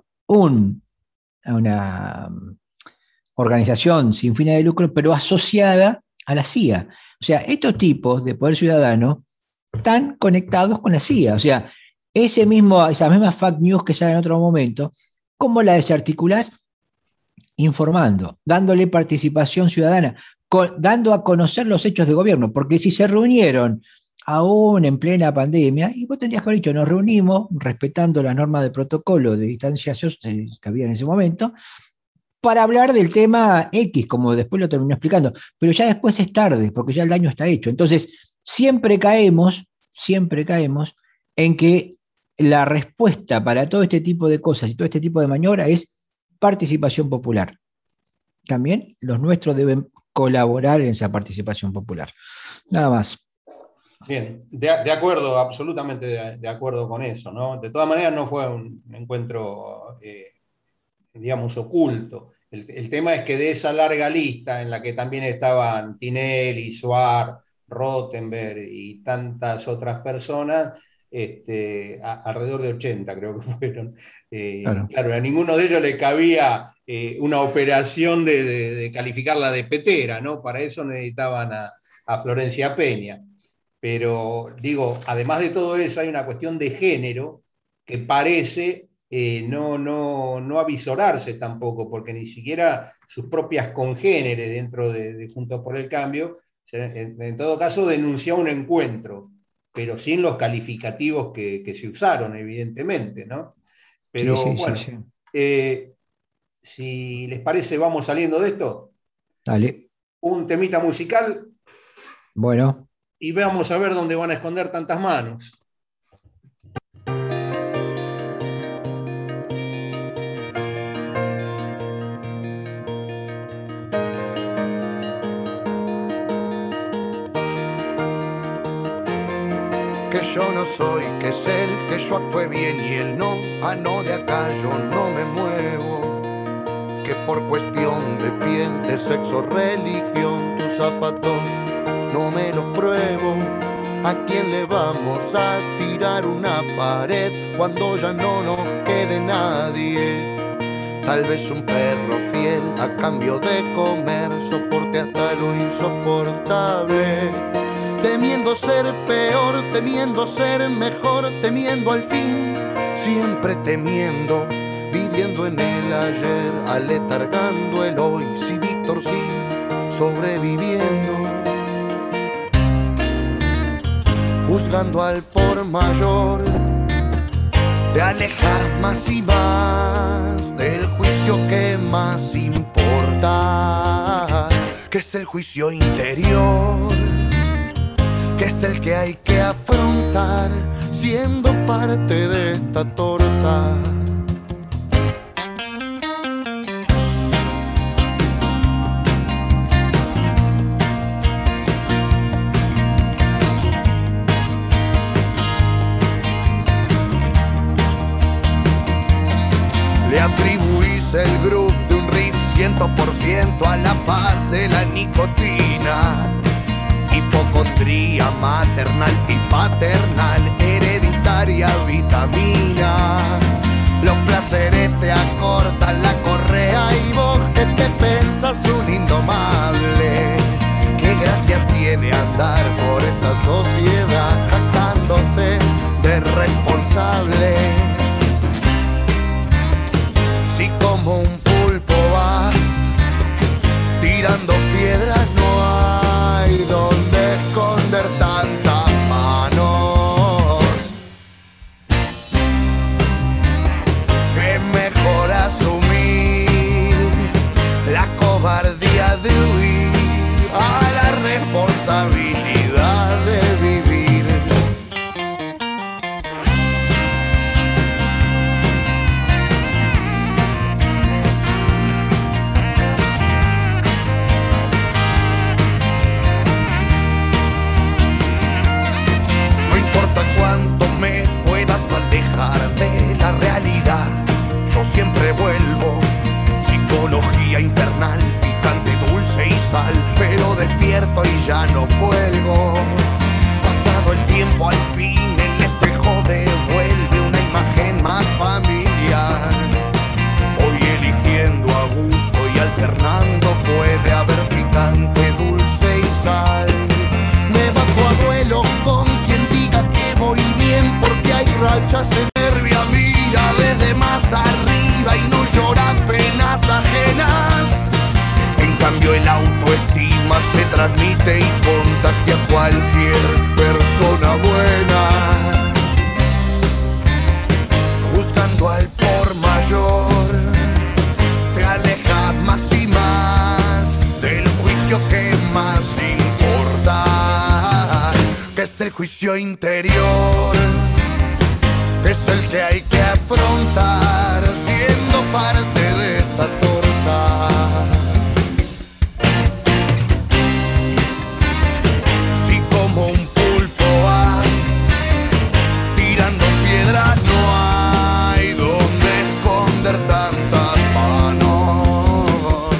una organización sin fines de lucro, pero asociada a la CIA. O sea, estos tipos de Poder Ciudadano están conectados con la CIA. O sea, esas mismas fake news que salen en otro momento, ¿cómo la desarticulás? Informando, dándole participación ciudadana, dando a conocer los hechos de gobierno, porque si se reunieron aún en plena pandemia, y vos tendrías que haber dicho, nos reunimos respetando las normas de protocolo de distanciación que había en ese momento, para hablar del tema X, como después lo terminó explicando, pero ya después es tarde, porque ya el daño está hecho. Entonces, siempre caemos en que la respuesta para todo este tipo de cosas y todo este tipo de maniobra es participación popular. También los nuestros deben colaborar en esa participación popular. Nada más. Bien, de acuerdo, absolutamente de acuerdo con eso, ¿no? De todas maneras no fue un encuentro, digamos, oculto. El tema es que de esa larga lista en la que también estaban Tinelli, Suar, Rottenberg y tantas otras personas, alrededor de 80 creo que fueron. Claro. A ninguno de ellos le cabía una operación de calificarla de petera, ¿no? Para eso necesitaban a Florencia Peña. Pero digo, además de todo eso, hay una cuestión de género que parece no avisorarse tampoco, porque ni siquiera sus propias congéneres dentro de Juntos por el Cambio, en todo caso, denunció un encuentro, pero sin los calificativos que se usaron, evidentemente, ¿no? Pero Sí. si les parece, vamos saliendo de esto. Dale. Un temita musical. Bueno. Y vamos a ver dónde van a esconder tantas manos. Que yo no soy, que es él, que yo actúe bien y él no, no de acá yo no me muevo. Que por cuestión de piel, de sexo, religión, tus zapatos no me los pruebo. ¿A quién le vamos a tirar una pared cuando ya no nos quede nadie? Tal vez un perro fiel a cambio de comer soporte hasta lo insoportable. Temiendo ser peor, temiendo ser mejor, temiendo al fin, siempre temiendo, viviendo en el ayer, aletargando el hoy, sí, Víctor, sí, sobreviviendo. Juzgando al por mayor, te alejas más y más del juicio que más importa, que es el juicio interior, que es el que hay que afrontar siendo parte de esta torta. Le atribuís el groove de un riff 100% a la paz de la nicotina. Hipocondría maternal y paternal, hereditaria vitamina. Los placeres te acortan la correa y vos que te pensas un indomable. Qué gracia tiene andar por esta sociedad jactándose de responsable. Si como un pulpo vas tirando piedras, no hay donde esconder tantas manos. Es mejor asumir la cobardía de huir a la responsabilidad de vivir. Alejar de la realidad, yo siempre vuelvo. Psicología infernal, picante, dulce y sal, pero despierto y ya no cuelgo. Pasado el tiempo, al fin el espejo devuelve una imagen más familiar. Hoy eligiendo a gusto y alternando puede haber picante, dulce y sal. Me bajo a duelo con quien diga que voy bien, porque hay rachas soberbia, mira desde más arriba y no llora penas ajenas. En cambio el autoestima se transmite y contagia a cualquier persona buena. Juzgando al por mayor, te alejas más y más del juicio que más importa, que es el juicio interior, que es el que hay que afrontar siendo parte de esta torta. Si como un pulpo vas tirando piedras, no hay donde esconder tantas manos.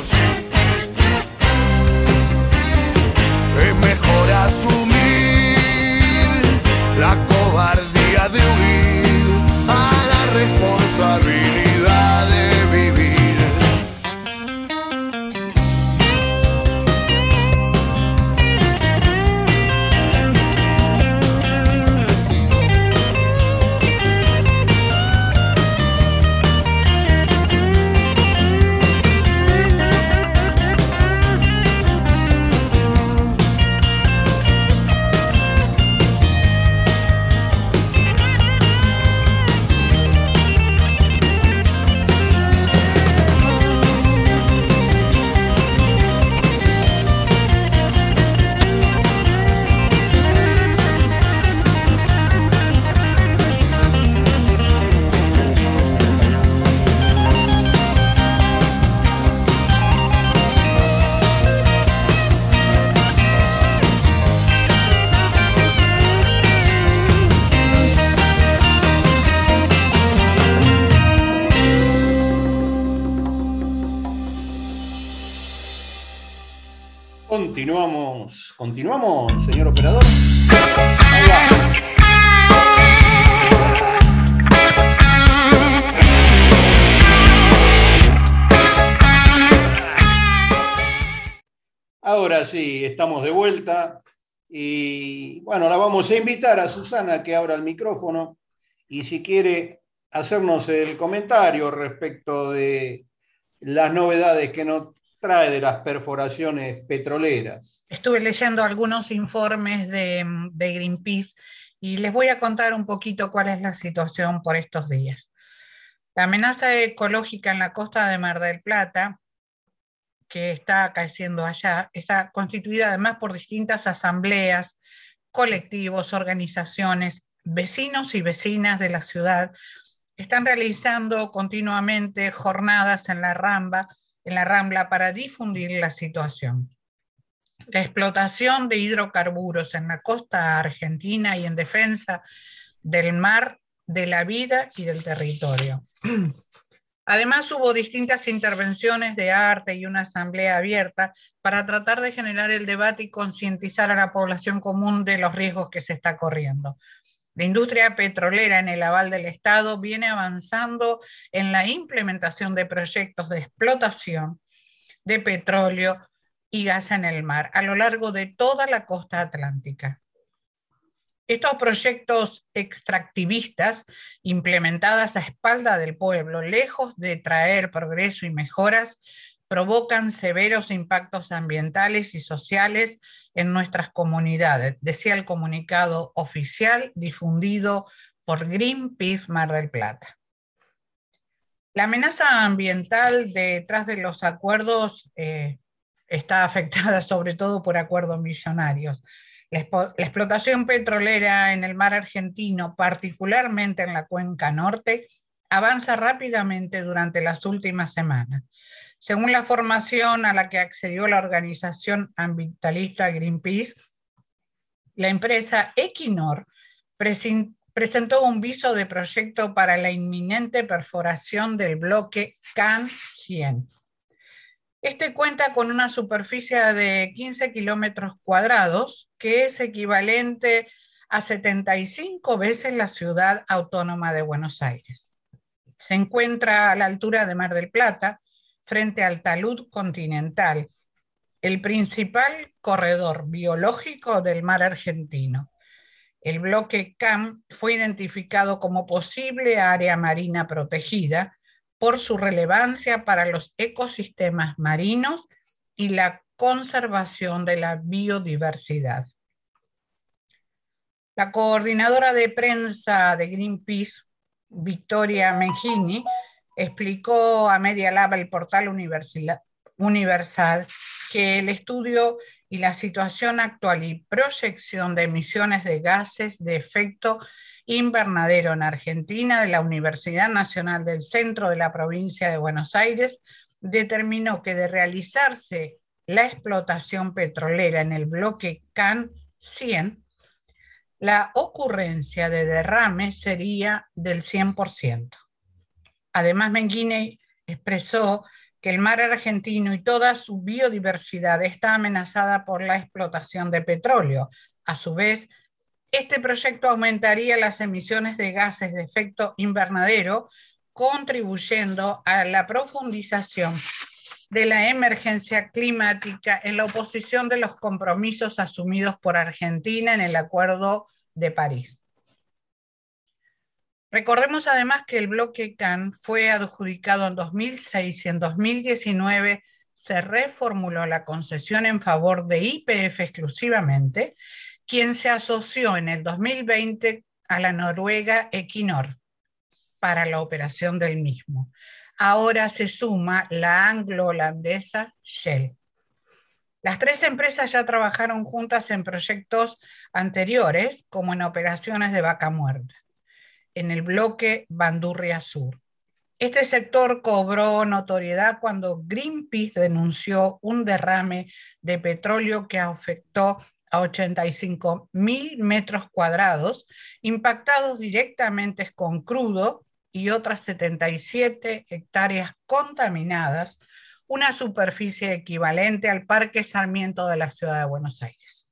Es mejor asumir la cobardía de Continuamos, señor operador. Ahí va. Ahora sí, estamos de vuelta y bueno, la vamos a invitar a Susana que abra el micrófono y si quiere hacernos el comentario respecto de las novedades que nos trae de las perforaciones petroleras. Estuve leyendo algunos informes de Greenpeace y les voy a contar un poquito cuál es la situación por estos días. La amenaza ecológica en la costa de Mar del Plata, que está acaeciendo allá, está constituida además por distintas asambleas, colectivos, organizaciones, vecinos y vecinas de la ciudad. Están realizando continuamente jornadas en la Rambla para difundir la situación. La explotación de hidrocarburos en la costa argentina y en defensa del mar, de la vida y del territorio. Además, hubo distintas intervenciones de arte y una asamblea abierta para tratar de generar el debate y concientizar a la población común de los riesgos que se está corriendo. La industria petrolera en el aval del Estado viene avanzando en la implementación de proyectos de explotación de petróleo y gas en el mar a lo largo de toda la costa atlántica. Estos proyectos extractivistas, implementadas a espalda del pueblo, lejos de traer progreso y mejoras, provocan severos impactos ambientales y sociales en nuestras comunidades, decía el comunicado oficial difundido por Greenpeace Mar del Plata. La amenaza ambiental detrás de los acuerdos está afectada sobre todo por acuerdos millonarios. La explotación petrolera en el mar argentino, particularmente en la cuenca norte, avanza rápidamente durante las últimas semanas. Según la formación a la que accedió la organización ambientalista Greenpeace, la empresa Equinor presentó un viso de proyecto para la inminente perforación del bloque CAN 100. Este cuenta con una superficie de 15 kilómetros cuadrados, que es equivalente a 75 veces la ciudad autónoma de Buenos Aires. Se encuentra a la altura de Mar del Plata, frente al talud continental, el principal corredor biológico del mar argentino. El bloque CAM fue identificado como posible área marina protegida por su relevancia para los ecosistemas marinos y la conservación de la biodiversidad. La coordinadora de prensa de Greenpeace, Victoria Mengini, explicó a Media Lab, el portal Universal, que el estudio y la situación actual y proyección de emisiones de gases de efecto invernadero en Argentina de la Universidad Nacional del Centro de la provincia de Buenos Aires determinó que de realizarse la explotación petrolera en el bloque CAN 100, la ocurrencia de derrames sería del 100%. Además, Mengini expresó que el mar argentino y toda su biodiversidad está amenazada por la explotación de petróleo. A su vez, este proyecto aumentaría las emisiones de gases de efecto invernadero, contribuyendo a la profundización de la emergencia climática en la oposición de los compromisos asumidos por Argentina en el Acuerdo de París. Recordemos además que el bloque CAN fue adjudicado en 2006 y en 2019 se reformuló la concesión en favor de YPF exclusivamente, quien se asoció en el 2020 a la noruega Equinor para la operación del mismo. Ahora se suma la anglo-holandesa Shell. Las tres empresas ya trabajaron juntas en proyectos anteriores, como en operaciones de vaca muerta, en el bloque Bandurria Sur. Este sector cobró notoriedad cuando Greenpeace denunció un derrame de petróleo que afectó a 85.000 metros cuadrados, impactados directamente con crudo y otras 77 hectáreas contaminadas, una superficie equivalente al Parque Sarmiento de la ciudad de Buenos Aires.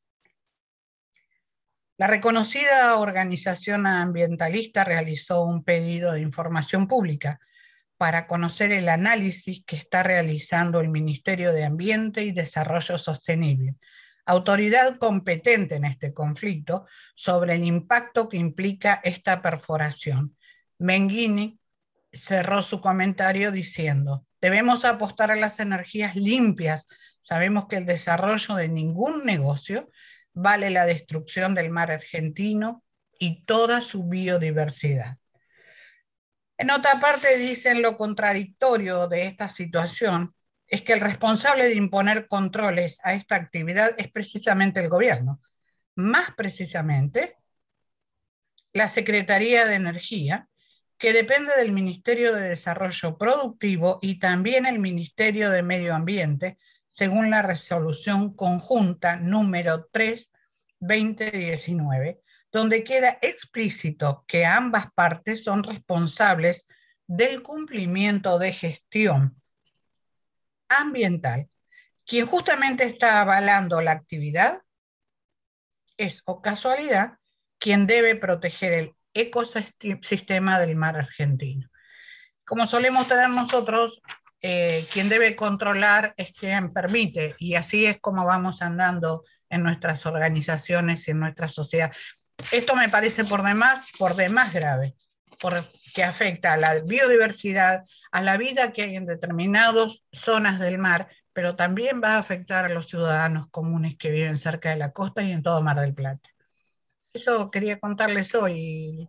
La reconocida organización ambientalista realizó un pedido de información pública para conocer el análisis que está realizando el Ministerio de Ambiente y Desarrollo Sostenible, autoridad competente en este conflicto, sobre el impacto que implica esta perforación. Menghini cerró su comentario diciendo: debemos apostar a las energías limpias. Sabemos que el desarrollo de ningún negocio vale la destrucción del mar argentino y toda su biodiversidad. En otra parte dicen: lo contradictorio de esta situación es que el responsable de imponer controles a esta actividad es precisamente el gobierno, más precisamente la Secretaría de Energía, que depende del Ministerio de Desarrollo Productivo y también el Ministerio de Medio Ambiente, según la resolución conjunta número 3/2019, donde queda explícito que ambas partes son responsables del cumplimiento de gestión ambiental. Quien justamente está avalando la actividad es, o casualidad, quien debe proteger el ecosistema del mar argentino. Como solemos tener nosotros, quien debe controlar es quien permite, y así es como vamos andando en nuestras organizaciones y en nuestra sociedad. Esto me parece por demás grave, porque afecta a la biodiversidad, a la vida que hay en determinadas zonas del mar, pero también va a afectar a los ciudadanos comunes que viven cerca de la costa y en todo Mar del Plata. Eso quería contarles hoy.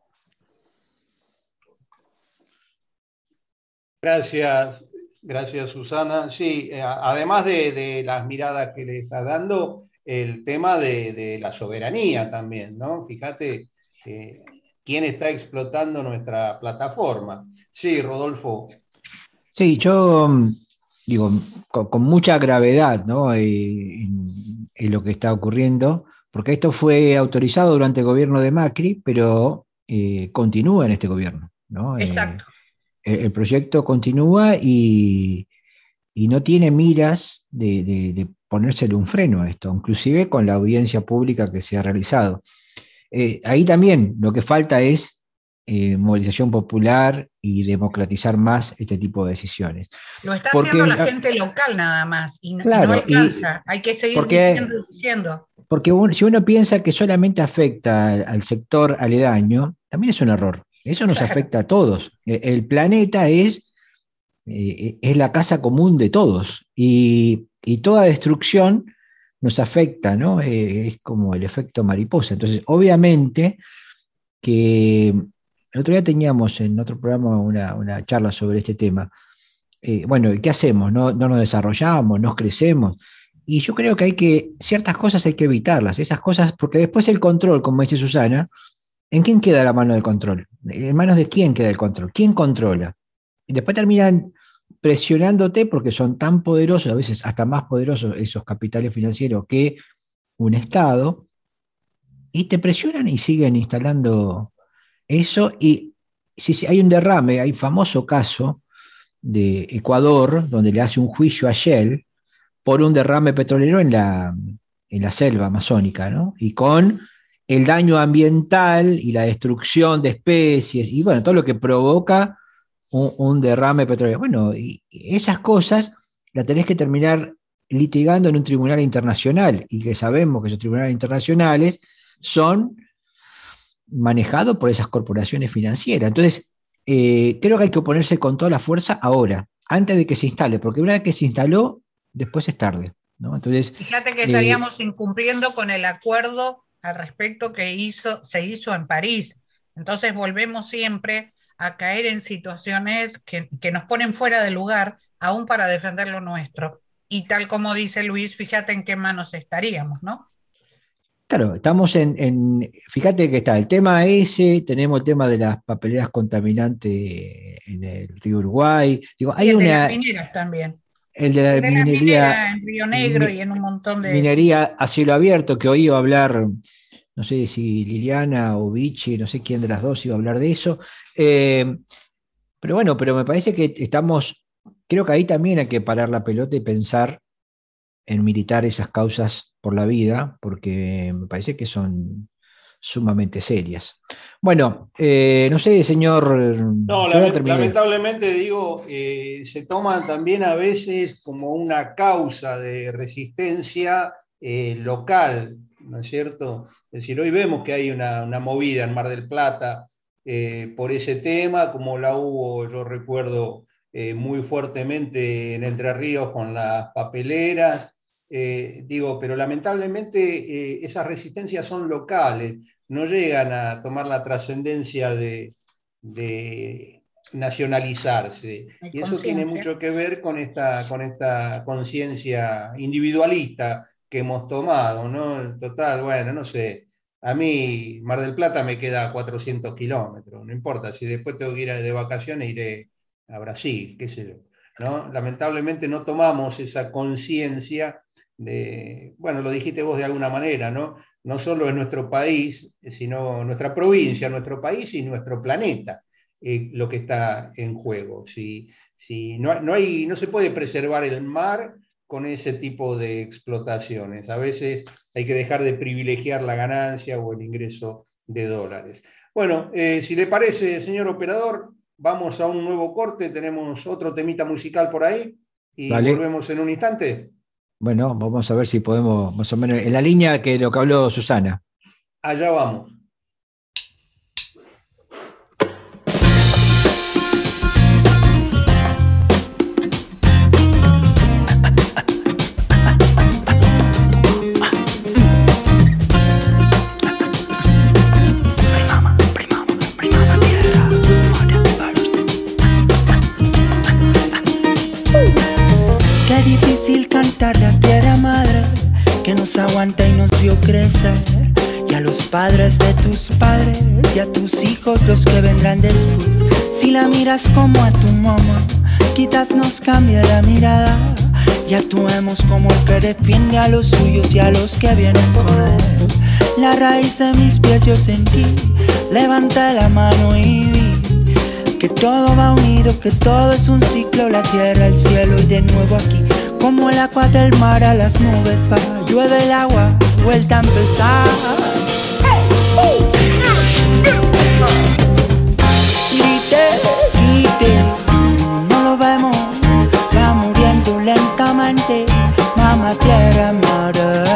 Gracias, Susana. Sí, además de las miradas que le está dando, el tema de la soberanía también, ¿no? Fíjate quién está explotando nuestra plataforma. Sí, Rodolfo. Sí, yo digo, con mucha gravedad, ¿no? En lo que está ocurriendo, porque esto fue autorizado durante el gobierno de Macri, pero continúa en este gobierno, ¿no? Exacto. El proyecto continúa y no tiene miras de ponérsele un freno a esto, inclusive con la audiencia pública que se ha realizado. Ahí también lo que falta es movilización popular y democratizar más este tipo de decisiones. Lo está haciendo la gente local nada más, y claro, no alcanza, hay que seguir diciendo. Porque si uno piensa que solamente afecta al sector aledaño, también es un error. Eso nos afecta a todos. El planeta es la casa común de todos, y toda destrucción nos afecta, ¿no? Es como el efecto mariposa. Entonces, obviamente que el otro día teníamos en otro programa una charla sobre este tema. Bueno, ¿qué hacemos? ¿No nos desarrollamos? ¿No crecemos? Y yo creo que ciertas cosas hay que evitarlas, esas cosas, porque después el control, como dice Susana, ¿en quién queda la mano del control? ¿En manos de quién queda el control? ¿Quién controla? Y después terminan presionándote porque son tan poderosos, a veces hasta más poderosos esos capitales financieros que un Estado, y te presionan y siguen instalando eso. Y si hay un derrame, hay un famoso caso de Ecuador, donde le hace un juicio a Shell por un derrame petrolero en la selva amazónica, ¿no? Y con el daño ambiental y la destrucción de especies, y bueno, todo lo que provoca un derrame petrolero. Bueno, y esas cosas las tenés que terminar litigando en un tribunal internacional, y que sabemos que esos tribunales internacionales son manejados por esas corporaciones financieras. Entonces, creo que hay que oponerse con toda la fuerza ahora, antes de que se instale, porque una vez que se instaló, después es tarde, ¿no? Entonces, fíjate que estaríamos incumpliendo con el acuerdo al respecto que se hizo en París. Entonces volvemos siempre a caer en situaciones que nos ponen fuera de lugar, aún para defender lo nuestro. Y tal como dice Luis, fíjate en qué manos estaríamos, ¿no? Claro, estamos fíjate que está el tema ese, tenemos el tema de las papeleras contaminantes en el río Uruguay. Digo, sí, el de las mineras también. El de la minería en Río Negro y en un montón de... Minería a cielo abierto, que hoy iba a hablar, no sé si Liliana o Vichy, no sé quién de las dos iba a hablar de eso. Pero bueno, pero me parece que estamos creo que ahí también hay que parar la pelota y pensar en militar esas causas por la vida, porque me parece que son sumamente serias. Bueno, no sé, señor. No, lamentablemente digo, se toman también a veces como una causa de resistencia local, ¿no es cierto? Es decir, hoy vemos que hay una movida en Mar del Plata por ese tema, como la hubo, yo recuerdo, muy fuertemente en Entre Ríos con las papeleras. Digo, pero lamentablemente esas resistencias son locales, no llegan a tomar la trascendencia de nacionalizarse. Y eso tiene mucho que ver con esta conciencia individualista que hemos tomado, ¿no? Total, bueno, no sé. A mí Mar del Plata me queda a 400 kilómetros, no importa. Si después tengo que ir de vacaciones, iré a Brasil, qué sé yo, ¿no? Lamentablemente no tomamos esa conciencia de, bueno, lo dijiste vos de alguna manera, ¿no? No solo en nuestro país, sino nuestra provincia, nuestro país y nuestro planeta, lo que está en juego. Si no se puede preservar el mar con ese tipo de explotaciones. A veces hay que dejar de privilegiar la ganancia o el ingreso de dólares. Bueno, si le parece, señor operador, vamos a un nuevo corte, tenemos otro temita musical por ahí y volvemos en un instante. Bueno, vamos a ver si podemos, más o menos, en la línea que lo que habló Susana. Allá vamos. Cantarle a tierra madre que nos aguanta y nos vio crecer, y a los padres de tus padres y a tus hijos los que vendrán después. Si la miras como a tu mamá, quizás nos cambie la mirada y actuemos como el que defiende a los suyos y a los que vienen con él. La raíz de mis pies yo sentí, levanté la mano y vi que todo va unido, que todo es un ciclo, la tierra, el cielo y de nuevo aquí. Como el agua del mar a las nubes va, llueve el agua, vuelta a empezar. Grite, grite, no lo vemos, va muriendo lentamente, mamá tierra, madre.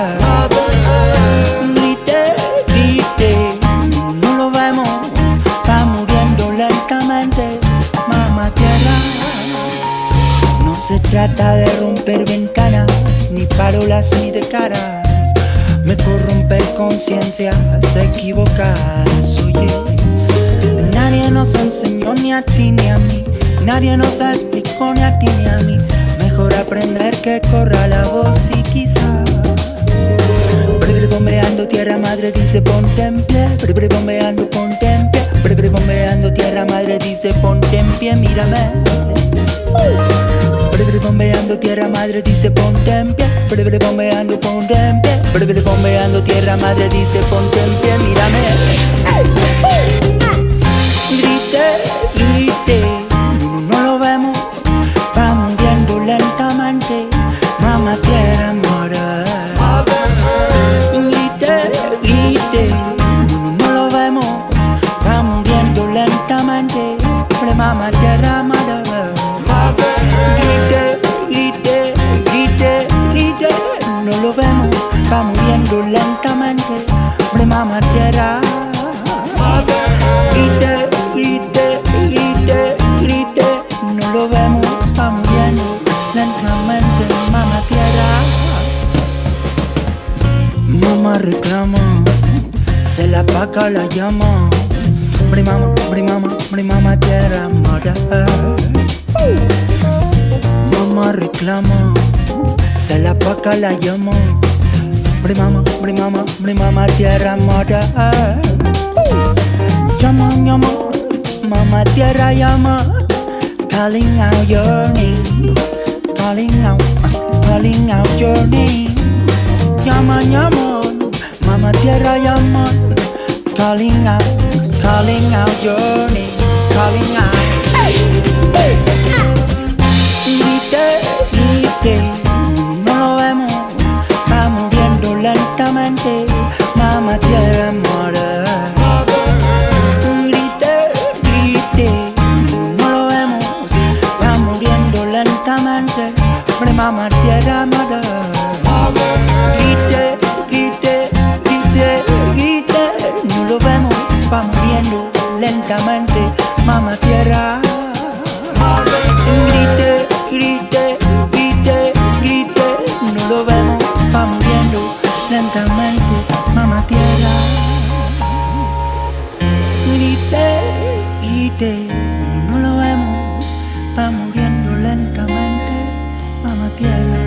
Grite, grite, no lo vemos, va muriendo lentamente, mamá tierra. No se trata de romper ventanas, ni farolas ni de caras. Me corrompe conciencia, se equivocas, oye. Nadie nos enseñó ni a ti ni a mí, nadie nos explicó ni a ti ni a mí. Mejor aprender que corra la voz y quizás bombeando tierra madre dice ponte en pie, bombeando ponte en pie, bombeando tierra madre dice ponte en pie, mírame. Bombeando tierra madre dice ponte en pie, bombeando ponte en pie, bombeando tierra madre dice ponte en pie, mírame. Grite, grite, no lo vemos, va muriendo lentamente, mamá tierra mora. Grite, grite, no lo vemos, va muriendo lentamente, mamá tierra mora. No lo vemos, va muriendo lentamente, mamá tierra. Grite, grite, grite, grite, no lo vemos, va muriendo lentamente, mamá tierra. Mamá reclama, se la apaga la llama, mamá tierra, mora. Mamá reclama, se la apaga la llama, mamá tierra mora. Llama, llama, mamá tierra llama, calling out your name, calling out your name. Llama, llama, mamá tierra llama, calling out your name, calling out. grite, no lo vemos, va muriendo lentamente, mamá tierra muere. Grite, grite, no lo vemos, va muriendo lentamente, hombre, mamá tierra muere. Grite, grite, grite, grite, no lo vemos, va muriendo lentamente, mamá tierra. Grite, grite, grite, grite, no lo vemos, va muriendo lentamente, mamá tierra. Grite, grite, no lo vemos, va muriendo lentamente, mamá tierra.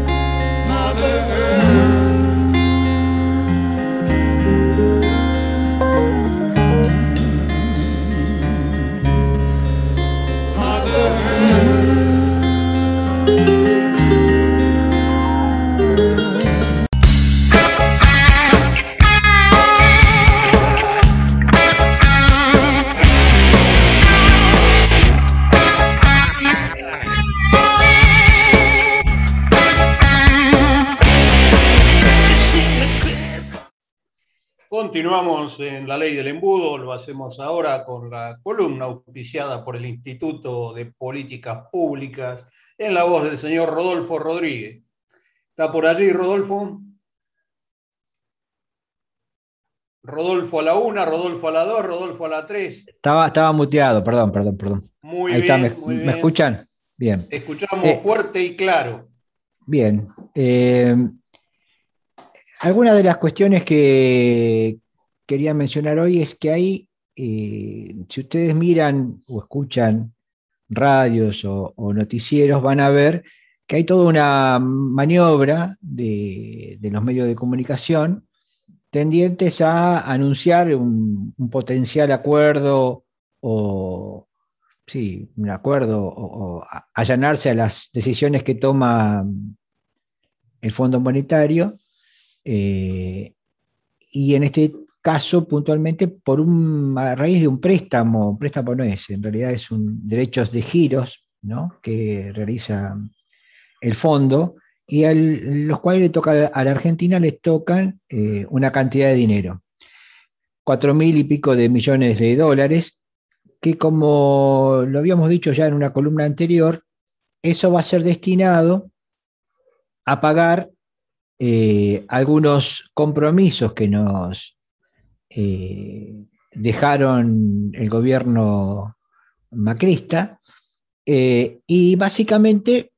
Continuamos en La Ley del Embudo, lo hacemos ahora con la columna auspiciada por el Instituto de Políticas Públicas, en la voz del señor Rodolfo Rodríguez. ¿Está por allí, Rodolfo? Rodolfo a la 1, Rodolfo a la 2, Rodolfo a la 3. Estaba muteado, perdón. Muy Ahí bien, está, muy bien. ¿me escuchan? Bien. Escuchamos fuerte y claro. Bien. Algunas de las cuestiones que quería mencionar hoy es que hay, si ustedes miran o escuchan radios o noticieros, van a ver que hay toda una maniobra de los medios de comunicación tendientes a anunciar un potencial acuerdo o allanarse a las decisiones que toma el Fondo Monetario, y en este caso puntualmente a raíz de un préstamo no es, en realidad es un derechos de giros, ¿no?, que realiza el fondo, y los cuales le toca a la Argentina, les tocan una cantidad de dinero, 4.000 y pico de millones de dólares, que, como lo habíamos dicho ya en una columna anterior, eso va a ser destinado a pagar algunos compromisos que nos dejaron el gobierno macrista, y básicamente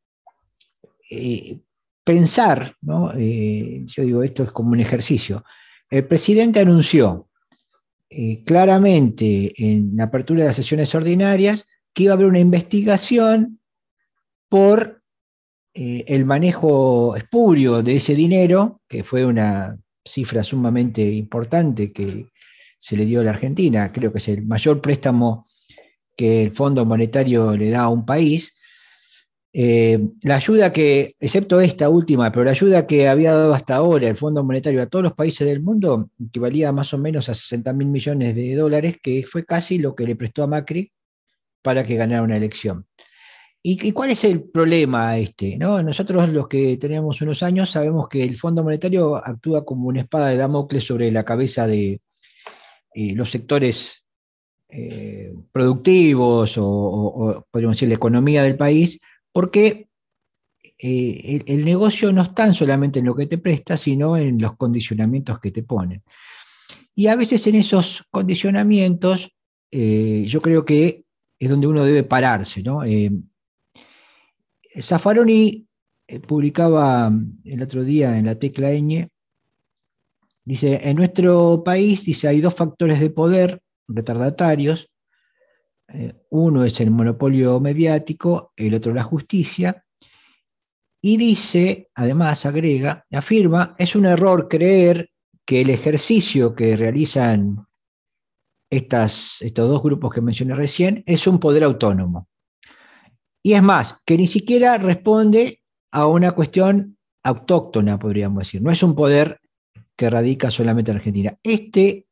pensar, ¿no? Yo digo, esto es como un ejercicio. El presidente anunció claramente en la apertura de las sesiones ordinarias que iba a haber una investigación por el manejo espurio de ese dinero, que fue una cifra sumamente importante que se le dio a la Argentina. Creo que es el mayor préstamo que el Fondo Monetario le da a un país. La ayuda que, excepto esta última, pero la ayuda que había dado hasta ahora el Fondo Monetario a todos los países del mundo equivalía más o menos a 60.000 millones de dólares, que fue casi lo que le prestó a Macri para que ganara una elección. ¿Y cuál es el problema ¿no? Nosotros, los que tenemos unos años, sabemos que el Fondo Monetario actúa como una espada de Damocles sobre la cabeza de los sectores productivos o podríamos decir la economía del país, porque el negocio no está solamente en lo que te presta, sino en los condicionamientos que te ponen. Y a veces en esos condicionamientos yo creo que es donde uno debe pararse, ¿no? Zaffaroni publicaba el otro día en la Tecla Ñ, dice, en nuestro país, dice, hay dos factores de poder retardatarios. Uno es el monopolio mediático, el otro la justicia, y dice, además afirma, es un error creer que el ejercicio que realizan estos dos grupos que mencioné recién es un poder autónomo. Y es más, que ni siquiera responde a una cuestión autóctona, podríamos decir, no es un poder que radica solamente en Argentina. Este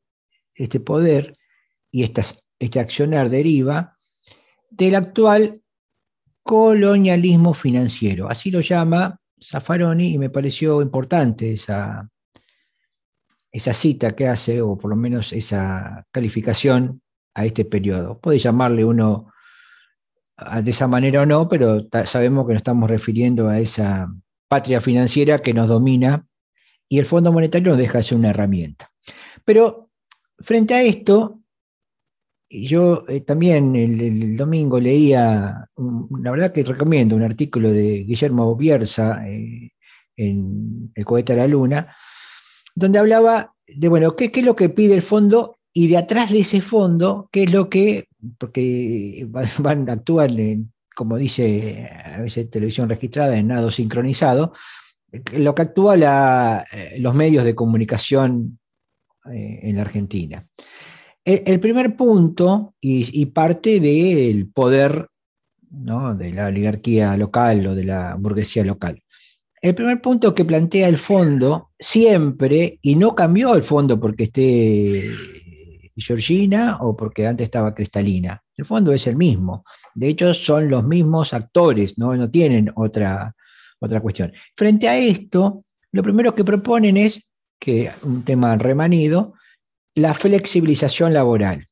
poder y este accionar deriva del actual colonialismo financiero. Así lo llama Zaffaroni y me pareció importante esa cita que hace, o por lo menos esa calificación a este periodo. Puede llamarle uno de esa manera o no, pero sabemos que nos estamos refiriendo a esa patria financiera que nos domina y el Fondo Monetario nos deja ser una herramienta. Pero frente a esto, yo también el domingo leía, la verdad que recomiendo un artículo de Guillermo Bierza en El cohete a la luna, donde hablaba de, bueno, qué es lo que pide el fondo y de atrás de ese fondo, qué es lo que, porque actúan, como dice a veces televisión registrada, en nado sincronizado, lo que actúa los medios de comunicación en la Argentina. El primer punto, y parte del poder, ¿no?, de la oligarquía local o de la burguesía local. El primer punto que plantea el fondo siempre, y no cambió el fondo porque esté Georgina o porque antes estaba Cristalina, el fondo es el mismo. De hecho, son los mismos actores, no tienen otra cuestión. Frente a esto, lo primero que proponen es, que un tema remanido, la flexibilización laboral.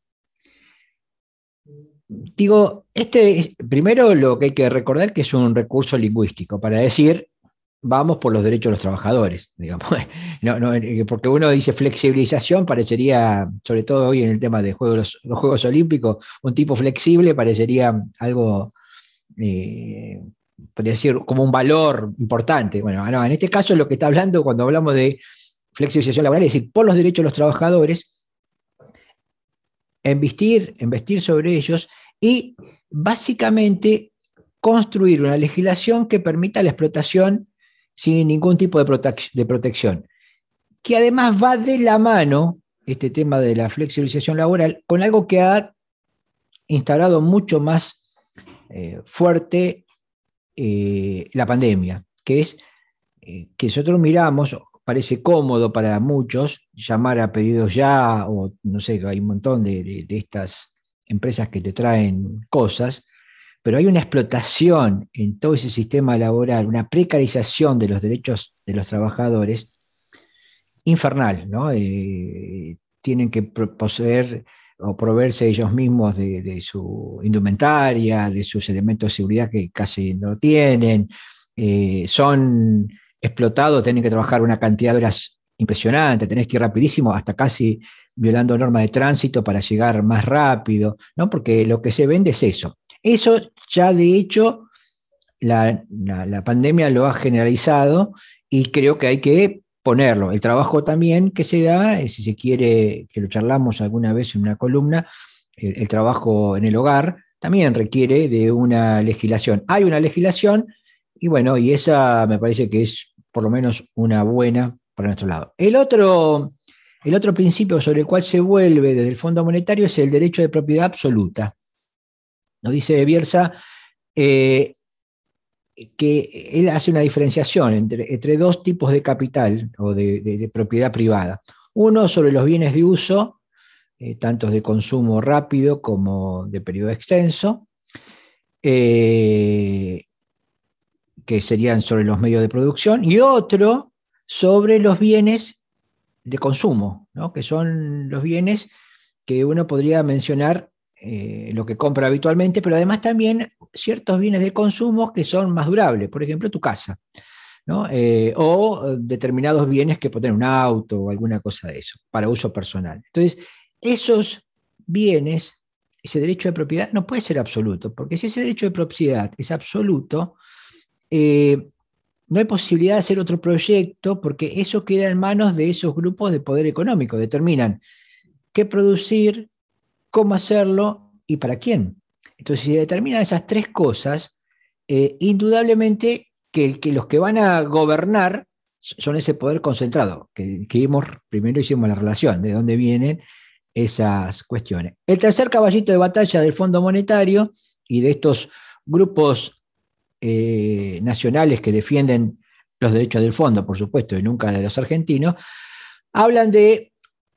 Digo, primero lo que hay que recordar que es un recurso lingüístico para decir vamos por los derechos de los trabajadores, digamos. Porque uno dice flexibilización, parecería, sobre todo hoy en el tema de los Juegos Olímpicos, un tipo flexible parecería algo, podría decir, como un valor importante. Bueno, no, en este caso lo que está hablando cuando hablamos de flexibilización laboral es decir, por los derechos de los trabajadores, investir sobre ellos y básicamente construir una legislación que permita la explotación sin ningún tipo de protección, que además va de la mano, este tema de la flexibilización laboral, con algo que ha instaurado mucho más fuerte la pandemia, que es que nosotros miramos, parece cómodo para muchos llamar a pedidos ya, o no sé, hay un montón de estas empresas que te traen cosas, pero hay una explotación en todo ese sistema laboral, una precarización de los derechos de los trabajadores infernal, ¿no? Tienen que poseer o proveerse ellos mismos de su indumentaria, de sus elementos de seguridad que casi no tienen, son explotados, tienen que trabajar una cantidad de horas impresionante, tenés que ir rapidísimo, hasta casi violando normas de tránsito para llegar más rápido, ¿no? Porque lo que se vende es eso. Eso ya de hecho la pandemia lo ha generalizado y creo que hay que ponerlo. El trabajo también que se da, si se quiere, que lo charlamos alguna vez en una columna, el trabajo en el hogar también requiere de una legislación. Hay una legislación y bueno, y esa me parece que es por lo menos una buena para nuestro lado. El otro principio sobre el cual se vuelve desde el Fondo Monetario es el derecho de propiedad absoluta. Nos dice Bierza que él hace una diferenciación entre dos tipos de capital o de propiedad privada. Uno sobre los bienes de uso, tanto de consumo rápido como de periodo extenso, que serían sobre los medios de producción, y otro sobre los bienes de consumo, ¿no? Que son los bienes que uno podría mencionar lo que compra habitualmente, pero además también ciertos bienes de consumo que son más durables, por ejemplo, tu casa, ¿no? O determinados bienes que pueden tener un auto o alguna cosa de eso, para uso personal. Entonces, esos bienes, ese derecho de propiedad no puede ser absoluto, porque si ese derecho de propiedad es absoluto, no hay posibilidad de hacer otro proyecto, porque eso queda en manos de esos grupos de poder económico, determinan qué producir, cómo hacerlo y para quién. Entonces, si determinan esas tres cosas, indudablemente que los que van a gobernar son ese poder concentrado, que primero hicimos la relación, de dónde vienen esas cuestiones. El tercer caballito de batalla del Fondo Monetario y de estos grupos nacionales que defienden los derechos del fondo, por supuesto, y nunca de los argentinos, hablan de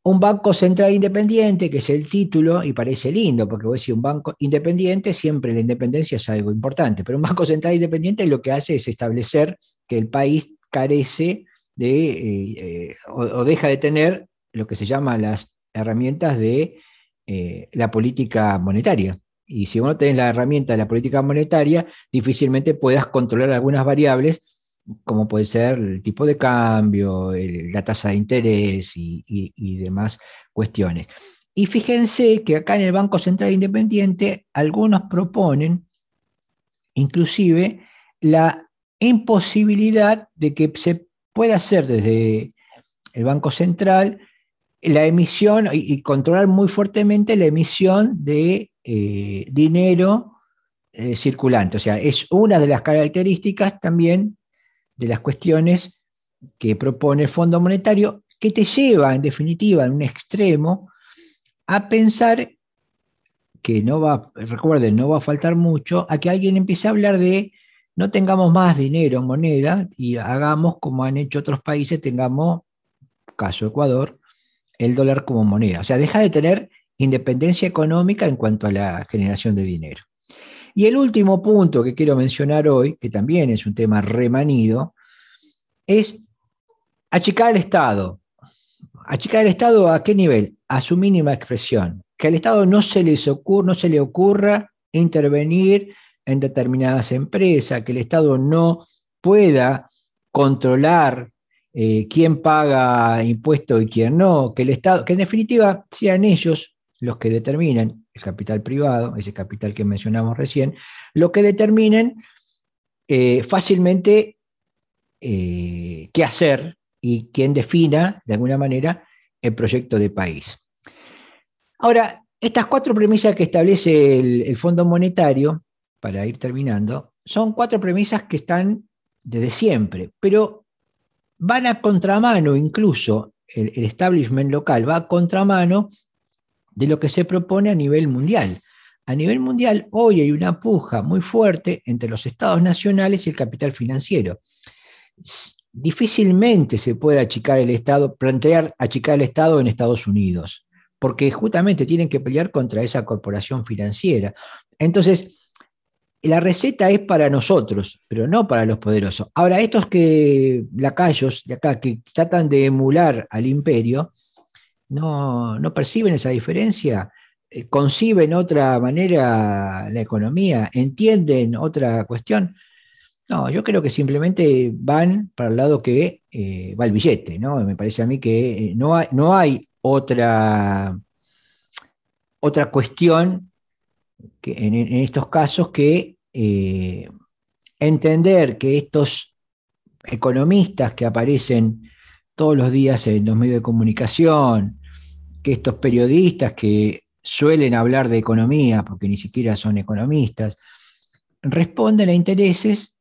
un banco central independiente, que es el título, y parece lindo, porque vos decís un banco independiente, siempre la independencia es algo importante, pero un banco central independiente lo que hace es establecer que el país carece de, o deja de tener lo que se llama las herramientas de la política monetaria. Y si vos no tenés la herramienta de la política monetaria, difícilmente puedas controlar algunas variables, como puede ser el tipo de cambio, la tasa de interés y demás cuestiones. Y fíjense que acá en el Banco Central Independiente algunos proponen inclusive la imposibilidad de que se pueda hacer desde el Banco Central la emisión y controlar muy fuertemente la emisión de dinero circulante. O sea, es una de las características también de las cuestiones que propone el Fondo Monetario, que te lleva, en definitiva, en un extremo, a pensar que no va, recuerden, no va a faltar mucho, a que alguien empiece a hablar de no tengamos más dinero en moneda y hagamos como han hecho otros países, tengamos, caso Ecuador, el dólar como moneda. O sea, deja de tener independencia económica en cuanto a la generación de dinero. Y el último punto que quiero mencionar hoy, que también es un tema remanido, es achicar el Estado. ¿Achicar el Estado a qué nivel? A su mínima expresión. Que al Estado no se le ocurra intervenir en determinadas empresas, que el Estado no pueda controlar quién paga impuestos y quién no, que el Estado, que en definitiva sean ellos los que determinen, el capital privado, ese capital que mencionamos recién, lo que determinen fácilmente qué hacer y quién defina, de alguna manera, el proyecto de país. Ahora, estas 4 premisas que establece el Fondo Monetario, para ir terminando, son 4 premisas que están desde siempre, pero van a contramano, incluso el establishment local va a contramano de lo que se propone a nivel mundial. A nivel mundial, hoy hay una puja muy fuerte entre los estados nacionales y el capital financiero. Difícilmente se puede achicar el Estado, plantear achicar el Estado en Estados Unidos, porque justamente tienen que pelear contra esa corporación financiera. Entonces, la receta es para nosotros, pero no para los poderosos. Ahora, estos lacayos de acá que tratan de emular al imperio, no perciben esa diferencia, conciben otra manera la economía, entienden otra cuestión. No, yo creo que simplemente van para el lado que va el billete, ¿no? Me parece a mí que no hay otra cuestión que en estos casos que entender que estos economistas que aparecen todos los días en los medios de comunicación, que estos periodistas que suelen hablar de economía, porque ni siquiera son economistas, responden a intereses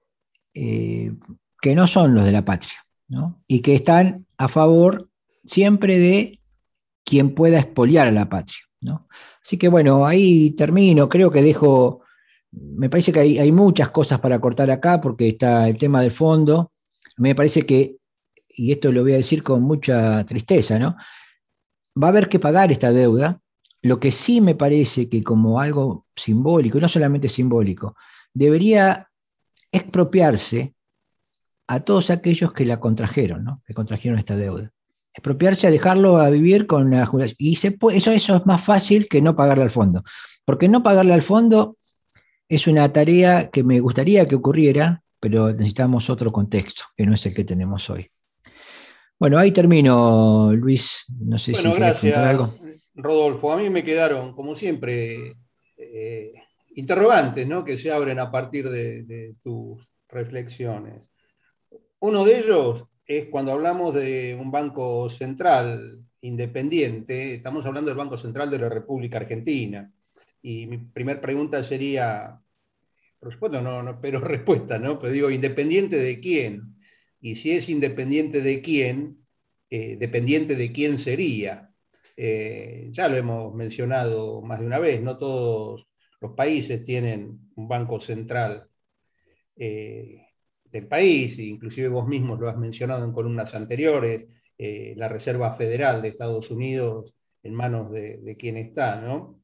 que no son los de la patria, ¿no? Y que están a favor siempre de quien pueda expoliar a la patria, ¿no? Así que bueno, ahí termino, creo que dejo, me parece que hay muchas cosas para cortar acá, porque está el tema del fondo, me parece que, y esto lo voy a decir con mucha tristeza, ¿no? Va a haber que pagar esta deuda. Lo que sí me parece que como algo simbólico, y no solamente simbólico, debería expropiarse a todos aquellos que la contrajeron, ¿no? Que contrajeron esta deuda. Expropiarse a dejarlo a vivir con la jubilación. Y eso es más fácil que no pagarle al fondo. Porque no pagarle al fondo es una tarea que me gustaría que ocurriera, pero necesitamos otro contexto, que no es el que tenemos hoy. Bueno, ahí termino, Luis. No sé si querés preguntar algo. Rodolfo. A mí me quedaron, como siempre, interrogantes, ¿no? Que se abren a partir de tus reflexiones. Uno de ellos es cuando hablamos de un banco central independiente, estamos hablando del Banco Central de la República Argentina. Y mi primera pregunta sería, por supuesto, no espero respuesta, ¿no? Pero digo, ¿independiente de quién? Y si es independiente de quién, dependiente de quién sería. Ya lo hemos mencionado más de una vez, no todos los países tienen un banco central del país, inclusive vos mismos lo has mencionado en columnas anteriores, la Reserva Federal de Estados Unidos en manos de quien está, ¿no?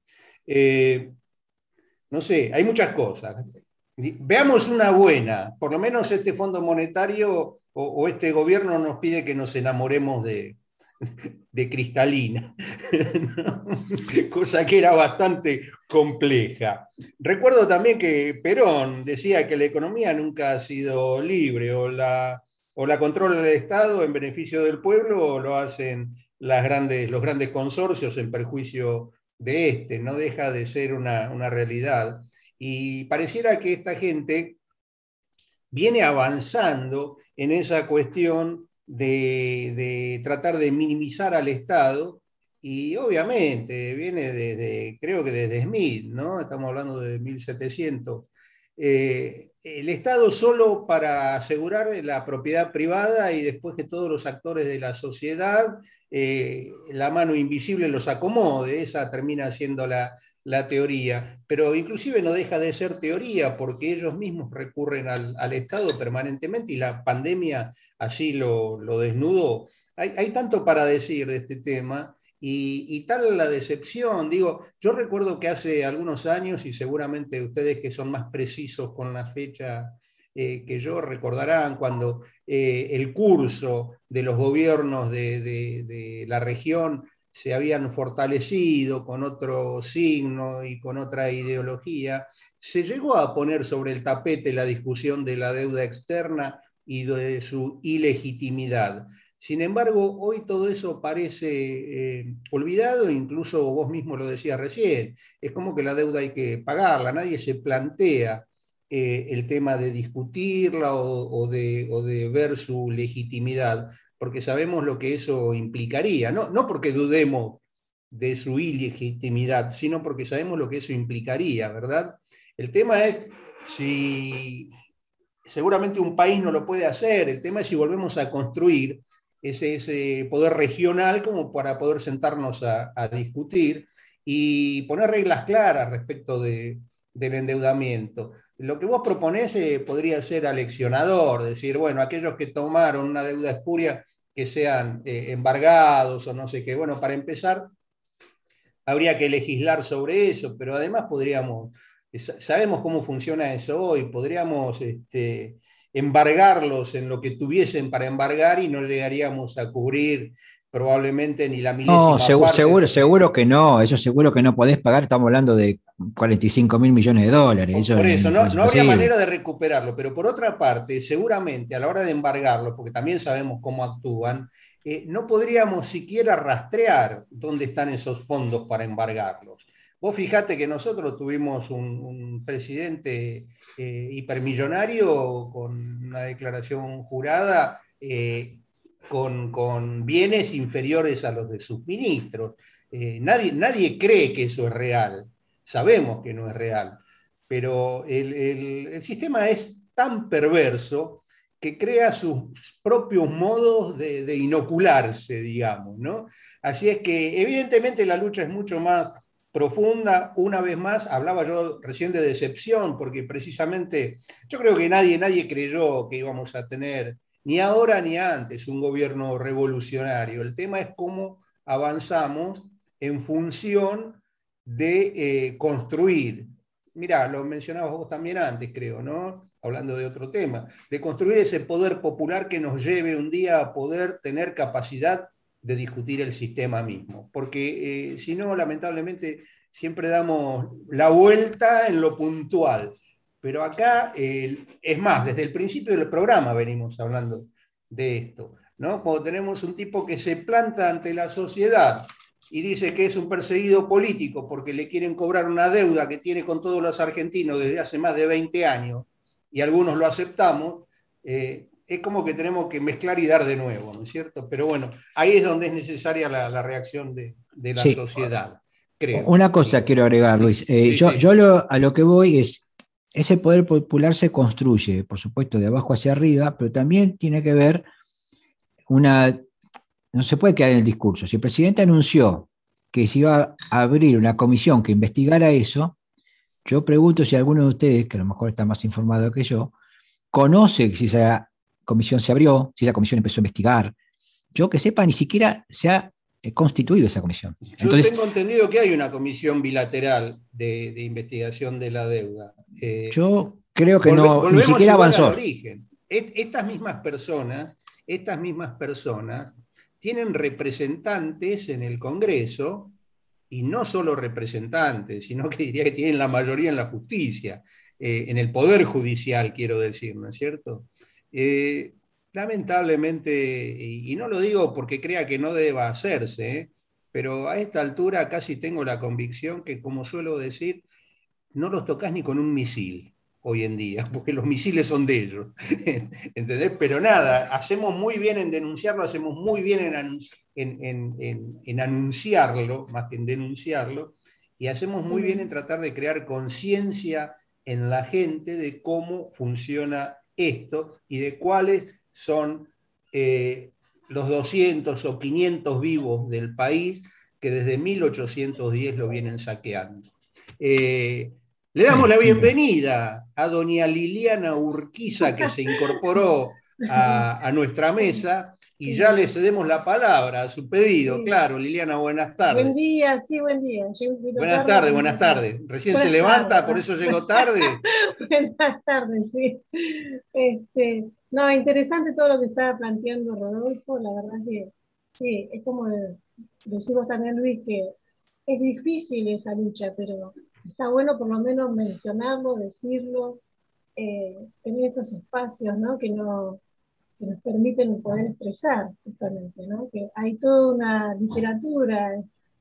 No sé, hay muchas cosas. Veamos una buena, por lo menos este Fondo Monetario o este gobierno nos pide que nos enamoremos de Cristalina, ¿no? Cosa que era bastante compleja. Recuerdo también que Perón decía que la economía nunca ha sido libre, o la controla el Estado en beneficio del pueblo, o lo hacen los grandes consorcios en perjuicio de este. No deja de ser una realidad. Y pareciera que esta gente viene avanzando en esa cuestión de tratar de minimizar al Estado, y obviamente viene creo que desde Smith, ¿no? Estamos hablando de 1700. El Estado solo para asegurar la propiedad privada y después que todos los actores de la sociedad, la mano invisible los acomode. Esa termina siendo la teoría, pero inclusive no deja de ser teoría porque ellos mismos recurren al Estado permanentemente, y la pandemia así lo desnudó. Hay tanto para decir de este tema, y tal la decepción. Digo, yo recuerdo que hace algunos años, y seguramente ustedes que son más precisos con la fecha que yo recordarán, cuando el curso de los gobiernos de la región se habían fortalecido con otro signo y con otra ideología, se llegó a poner sobre el tapete la discusión de la deuda externa y de su ilegitimidad. Sin embargo, hoy todo eso parece olvidado, incluso vos mismo lo decías recién. Es como que la deuda hay que pagarla, nadie se plantea el tema de discutirla o de ver su legitimidad, porque sabemos lo que eso implicaría, no porque dudemos de su ilegitimidad, sino porque sabemos lo que eso implicaría, ¿verdad? El tema es si seguramente un país no lo puede hacer, el tema es si volvemos a construir ese poder regional como para poder sentarnos a discutir y poner reglas claras respecto del endeudamiento. Lo que vos proponés podría ser aleccionador, decir, bueno, aquellos que tomaron una deuda espuria que sean embargados o no sé qué. Bueno, para empezar, habría que legislar sobre eso, pero además sabemos cómo funciona eso hoy, podríamos embargarlos en lo que tuviesen para embargar y no llegaríamos a cubrir probablemente ni la milésima parte. Seguro que no, eso seguro que no podés pagar, estamos hablando de 45.000 millones de dólares. Por eso, no habría manera de recuperarlo, pero por otra parte, seguramente a la hora de embargarlo, porque también sabemos cómo actúan, no podríamos siquiera rastrear dónde están esos fondos para embargarlos. Vos fijate que nosotros tuvimos un presidente hipermillonario con una declaración jurada, con bienes inferiores a los de sus ministros. Nadie cree que eso es real. Sabemos que no es real. Pero el sistema es tan perverso que crea sus propios modos de inocularse, digamos, ¿no? Así es que evidentemente la lucha es mucho más profunda. Una vez más, hablaba yo recién de decepción, porque precisamente yo creo que nadie creyó que íbamos a tener, ni ahora ni antes, un gobierno revolucionario. El tema es cómo avanzamos en función de construir. Mirá, lo mencionabas vos también antes, creo, ¿no? Hablando de otro tema, de construir ese poder popular que nos lleve un día a poder tener capacidad de discutir el sistema mismo, porque si no, lamentablemente, siempre damos la vuelta en lo puntual. Pero acá, es más, desde el principio del programa venimos hablando de esto, ¿no? Cuando tenemos un tipo que se planta ante la sociedad y dice que es un perseguido político porque le quieren cobrar una deuda que tiene con todos los argentinos desde hace más de 20 años, y algunos lo aceptamos, es como que tenemos que mezclar y dar de nuevo, ¿no es cierto? Pero bueno, ahí es donde es necesaria la reacción de la sociedad, creo. Una cosa quiero agregar, Luis. Yo a lo que voy es, ese poder popular se construye, por supuesto, de abajo hacia arriba, pero también tiene que ver no se puede quedar en el discurso. Si el presidente anunció que se iba a abrir una comisión que investigara eso, yo pregunto si alguno de ustedes, que a lo mejor está más informado que yo, conoce si esa comisión se abrió, si esa comisión empezó a investigar, yo que sepa, ni siquiera se ha constituido esa comisión. Yo tengo entendido que hay una comisión bilateral de investigación de la deuda. Yo creo que no, ni siquiera avanzó. Al origen. Estas mismas personas tienen representantes en el Congreso, y no solo representantes, sino que diría que tienen la mayoría en la justicia, en el Poder Judicial, quiero decir, ¿no es cierto? Lamentablemente, y no lo digo porque crea que no deba hacerse, pero a esta altura casi tengo la convicción que, como suelo decir, no los tocas ni con un misil hoy en día, porque los misiles son de ellos, ¿entendés? Pero nada, hacemos muy bien en denunciarlo, hacemos muy bien en anunciarlo, más que en denunciarlo, y hacemos muy bien en tratar de crear conciencia en la gente de cómo funciona esto y de cuáles son los 200 o 500 vivos del país que desde 1810 lo vienen saqueando. Le damos la bienvenida a doña Liliana Urquiza, que se incorporó a nuestra mesa, y ya le cedemos la palabra a su pedido. Sí. Claro, Liliana, buenas tardes. Buen día, sí, buen día. Buenas tardes. Recién se levanta, por eso llegó tarde. Buenas tardes, sí. No, interesante todo lo que estaba planteando Rodolfo, la verdad que sí, es como decimos también, Luis, que es difícil esa lucha, pero está bueno por lo menos mencionarlo, decirlo, tener estos espacios, ¿no? Que nos permiten poder expresar, justamente, ¿no? Que hay toda una literatura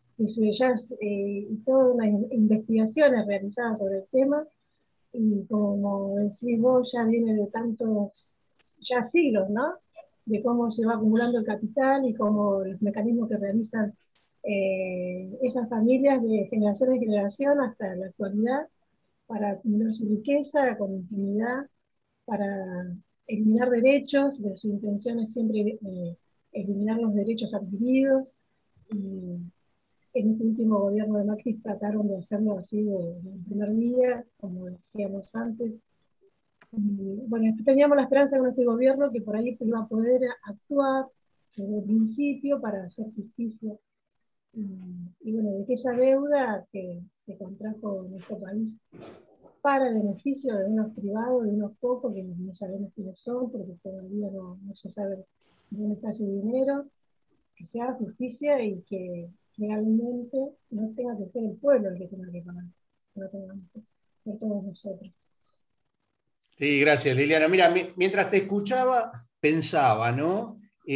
y todas unas investigaciones realizadas sobre el tema, y como decís vos, ya viene de tantos, ya siglos, ¿no? De cómo se va acumulando el capital y cómo los mecanismos que realizan esas familias de generación en generación hasta la actualidad para acumular su riqueza con impunidad, para eliminar derechos, de su intención es siempre eliminar los derechos adquiridos, y en este último gobierno de Macri trataron de hacerlo así de primer día, como decíamos antes. Y, bueno, teníamos la esperanza con este gobierno que por ahí iba a poder actuar desde el principio para hacer justicia. Y bueno, de que esa deuda que contrajo nuestro país para el beneficio de unos privados, de unos pocos, que no sabemos quiénes son, porque todavía no se sabe dónde está ese dinero, que se haga justicia y que realmente no tenga que ser el pueblo el que tenga que pagar, que no tengamos que ser todos nosotros. Sí, gracias, Liliana. Mira, mientras te escuchaba, pensaba, ¿no?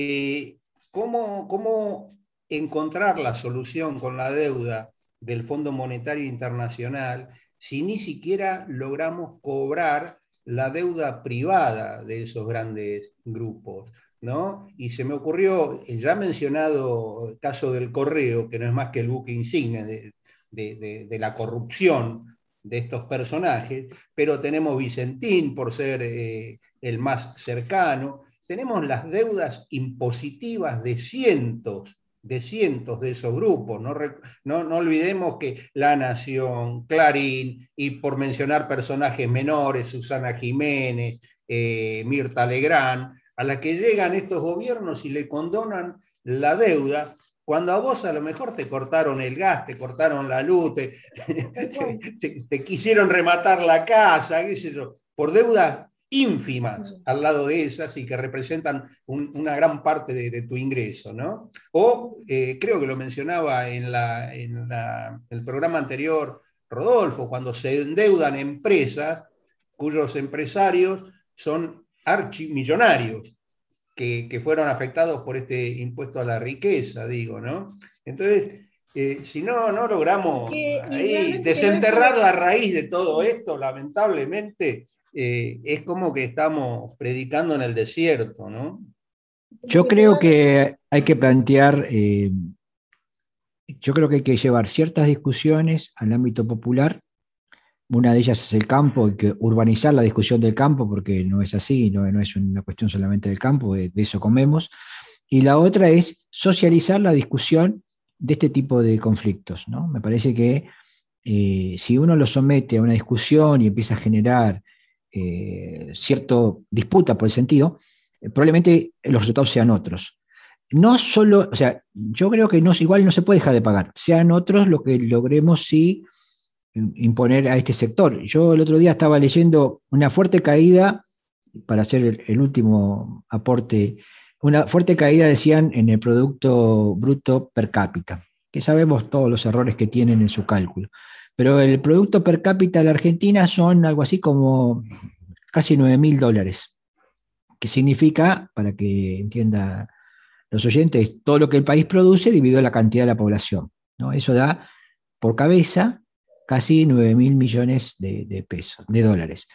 ¿Cómo encontrar la solución con la deuda del Fondo Monetario Internacional si ni siquiera logramos cobrar la deuda privada de esos grandes grupos, ¿no? Y se me ocurrió el ya mencionado caso del Correo, que no es más que el buque insignia de la corrupción de estos personajes, pero tenemos Vicentín por ser el más cercano, tenemos las deudas impositivas de cientos de esos grupos. No olvidemos que La Nación, Clarín, y por mencionar personajes menores, Susana Jiménez, Mirta Legrand, a la que llegan estos gobiernos y le condonan la deuda, cuando a vos a lo mejor te cortaron el gas, te cortaron la luz, te quisieron rematar la casa, qué sé yo, por deudas ínfimas al lado de esas y que representan una gran parte de tu ingreso, ¿no? O creo que lo mencionaba en el programa anterior Rodolfo, cuando se endeudan empresas cuyos empresarios son archimillonarios que fueron afectados por este impuesto a la riqueza, digo, ¿no? Entonces, si no logramos ahí desenterrar la raíz de todo esto, lamentablemente es como que estamos predicando en el desierto, ¿no? Yo creo que hay que plantear, yo creo que hay que llevar ciertas discusiones al ámbito popular. Una de ellas es el campo, hay que urbanizar la discusión del campo, porque no es así, no es una cuestión solamente del campo, de eso comemos. Y la otra es socializar la discusión de este tipo de conflictos, ¿no? Me parece que si uno lo somete a una discusión y empieza a generar cierta disputa por el sentido, probablemente los resultados sean otros. no solo, o sea, yo creo que igual no se puede dejar de pagar, sean otros lo que logremos sí imponer a este sector. Yo el otro día estaba leyendo una fuerte caída, para hacer el último aporte, una fuerte caída, decían, en el Producto Bruto per cápita, que sabemos todos los errores que tienen en su cálculo. Pero el Producto per cápita de la Argentina son algo así como casi $9.000, que significa, para que entienda los oyentes, todo lo que el país produce dividido la cantidad de la población, ¿no? Eso da por cabeza casi 9.000 millones de pesos, de dólares.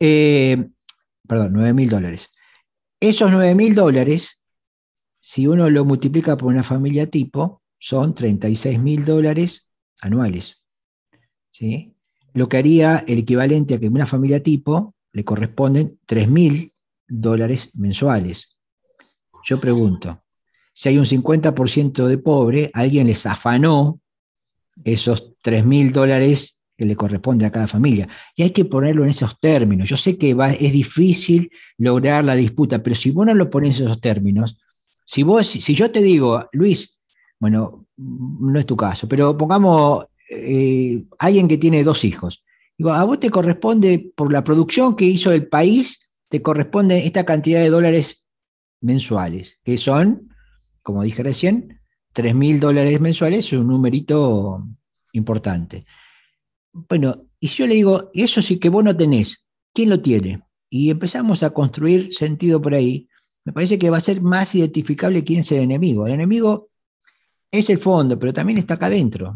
Perdón, $9.000. Esos $9.000, si uno lo multiplica por una familia tipo, son $36.000 anuales, ¿sí? Lo que haría el equivalente a que una familia tipo le corresponden $3.000 mensuales. Yo pregunto, si hay un 50% de pobre, alguien les afanó esos $3.000 que le corresponde a cada familia. Y hay que ponerlo en esos términos. Yo sé que es difícil lograr la disputa, pero si vos no lo pones en esos términos, si yo te digo, Luis, bueno, no es tu caso, pero pongamos alguien que tiene 2 hijos. Digo, a vos te corresponde, por la producción que hizo el país, te corresponde esta cantidad de dólares mensuales, que son, como dije recién, $3.000 mensuales, es un numerito importante. Bueno, y si yo le digo, eso sí que vos no tenés, ¿quién lo tiene? Y empezamos a construir sentido por ahí, me parece que va a ser más identificable quién es el enemigo. El enemigo es el fondo, pero también está acá adentro.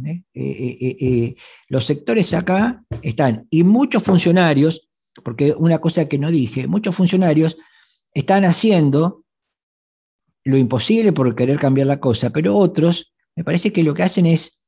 Los sectores acá están, y muchos funcionarios, porque una cosa que no dije, muchos funcionarios están haciendo lo imposible por querer cambiar la cosa, pero otros, me parece que lo que hacen es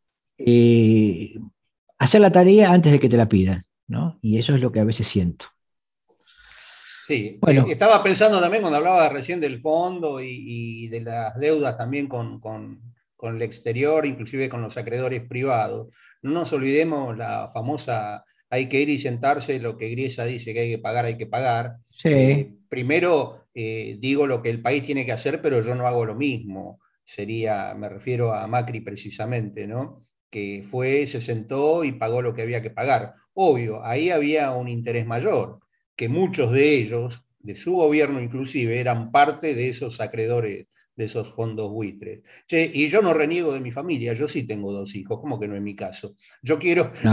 hacer la tarea antes de que te la pidan, ¿no? Y eso es lo que a veces siento. Sí, bueno. Estaba pensando también cuando hablaba recién del fondo y de las deudas también con el exterior, inclusive con los acreedores privados. No nos olvidemos la famosa hay que ir y sentarse, lo que Griesa dice que hay que pagar. Sí. Primero digo lo que el país tiene que hacer, pero yo no hago lo mismo. Me refiero a Macri precisamente, ¿no? Que se sentó y pagó lo que había que pagar. Obvio, ahí había un interés mayor, que muchos de ellos, de su gobierno inclusive, eran parte de esos acreedores, de esos fondos buitres. Che, y yo no reniego de mi familia, yo sí tengo 2 hijos, ¿cómo que no es mi caso? Yo quiero que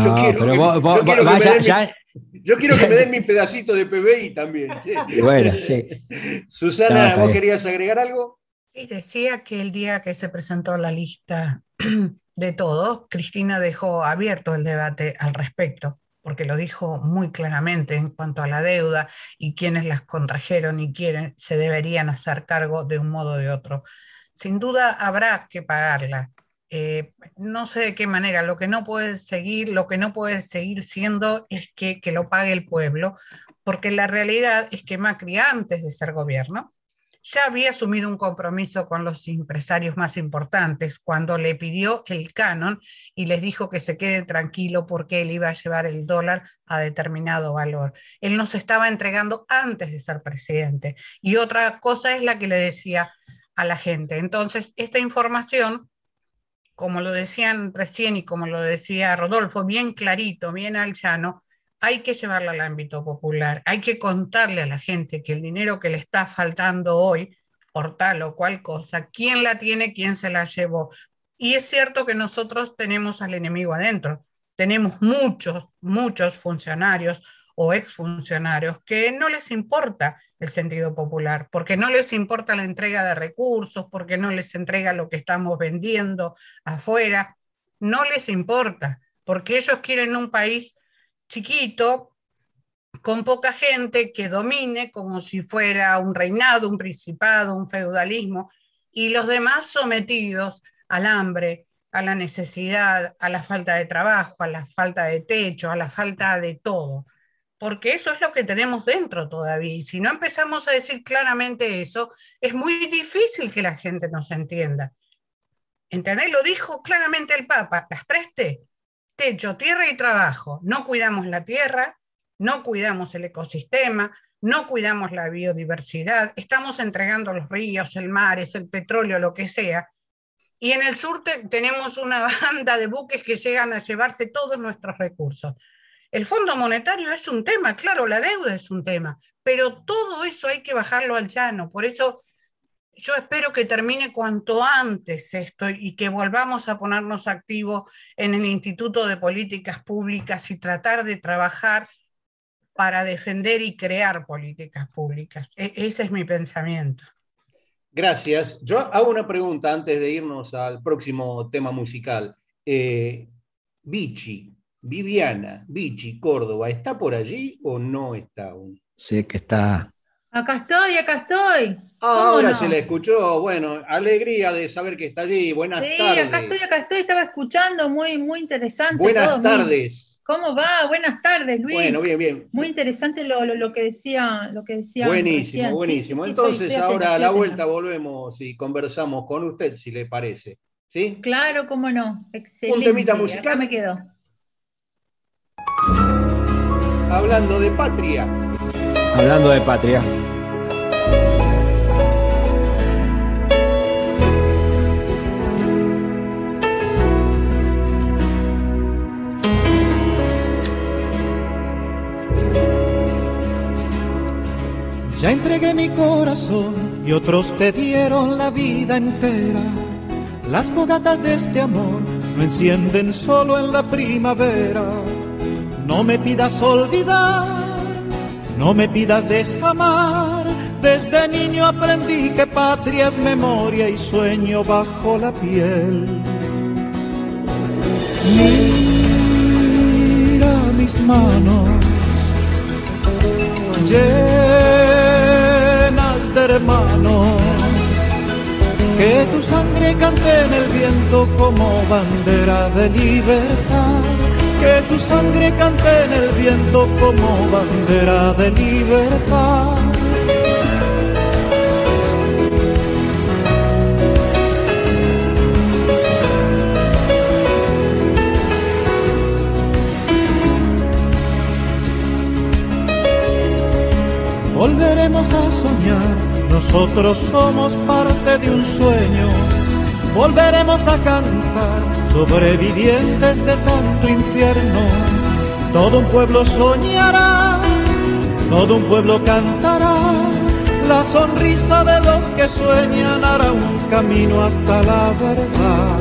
me den mi pedacito de PBI también. Che. Bueno, sí. Susana, ¿vos querías agregar algo? Sí, decía que el día que se presentó la lista de todos, Cristina dejó abierto el debate al respecto, porque lo dijo muy claramente en cuanto a la deuda y quiénes las contrajeron y quiénes se deberían hacer cargo de un modo o de otro. Sin duda habrá que pagarla. No sé de qué manera, lo que no puede seguir siendo es que lo pague el pueblo, porque la realidad es que Macri, antes de ser gobierno, ya había asumido un compromiso con los empresarios más importantes cuando le pidió el canon y les dijo que se quede tranquilo porque él iba a llevar el dólar a determinado valor. Él nos estaba entregando antes de ser presidente. Y otra cosa es la que le decía a la gente. Entonces, esta información, como lo decían recién y como lo decía Rodolfo, bien clarito, bien al llano, hay que llevarla al ámbito popular, hay que contarle a la gente que el dinero que le está faltando hoy, por tal o cual cosa, quién la tiene, quién se la llevó. Y es cierto que nosotros tenemos al enemigo adentro, tenemos muchos funcionarios o exfuncionarios que no les importa el sentido popular, porque no les importa la entrega de recursos, porque no les entrega lo que estamos vendiendo afuera, no les importa, porque ellos quieren un país chiquito, con poca gente, que domine como si fuera un reinado, un principado, un feudalismo, y los demás sometidos al hambre, a la necesidad, a la falta de trabajo, a la falta de techo, a la falta de todo. Porque eso es lo que tenemos dentro todavía. Y si no empezamos a decir claramente eso, es muy difícil que la gente nos entienda. ¿Entendés? Lo dijo claramente el Papa, las 3 T. Techo, tierra y trabajo. No cuidamos la tierra, no cuidamos el ecosistema, no cuidamos la biodiversidad, estamos entregando los ríos, el mar, el petróleo, lo que sea, y en el sur tenemos una banda de buques que llegan a llevarse todos nuestros recursos. El Fondo Monetario es un tema, claro, la deuda es un tema, pero todo eso hay que bajarlo al llano. Por eso yo espero que termine cuanto antes esto y que volvamos a ponernos activos en el Instituto de Políticas Públicas y tratar de trabajar para defender y crear políticas públicas. Ese es mi pensamiento. Gracias. Yo hago una pregunta antes de irnos al próximo tema musical. Vichy, Viviana, Vichy, Córdoba, ¿está por allí o no está aún? Sí, que está. Acá estoy. Ahora no? Se le escuchó. Bueno, alegría de saber que está allí. Buenas tardes. Sí, acá estoy, estaba escuchando, muy interesante. Buenas tardes. ¿Cómo va? Buenas tardes, Luis. Bueno, bien. Muy interesante lo que decía. Buenísimo, recién. buenísimo. Sí, entonces estoy ahora atenta, a la vuelta volvemos y conversamos con usted, si le parece. ¿Sí? Claro, cómo no. Excelente. Un temita musical. Acá me quedo. Hablando de patria. Hablando de patria. Ya entregué mi corazón y otros te dieron la vida entera. Las fogatas de este amor no encienden solo en la primavera. No me pidas olvidar, no me pidas desamar. Desde niño aprendí que patria es memoria y sueño bajo la piel. Mira mis manos llenas de hermanos, que tu sangre cante en el viento como bandera de libertad. Que tu sangre cante en el viento como bandera de libertad. Volveremos a soñar, nosotros somos parte de un sueño. Volveremos a cantar, sobrevivientes de tanto infierno. Todo un pueblo soñará, todo un pueblo cantará. La sonrisa de los que sueñan hará un camino hasta la verdad.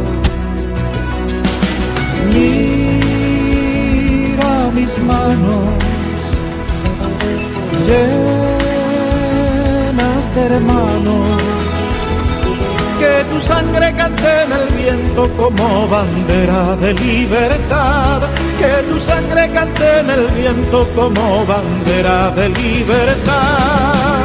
Mira mis manos llenas de hermanos, que tu sangre cante en el viento como bandera de libertad. Que tu sangre cante en el viento como bandera de libertad.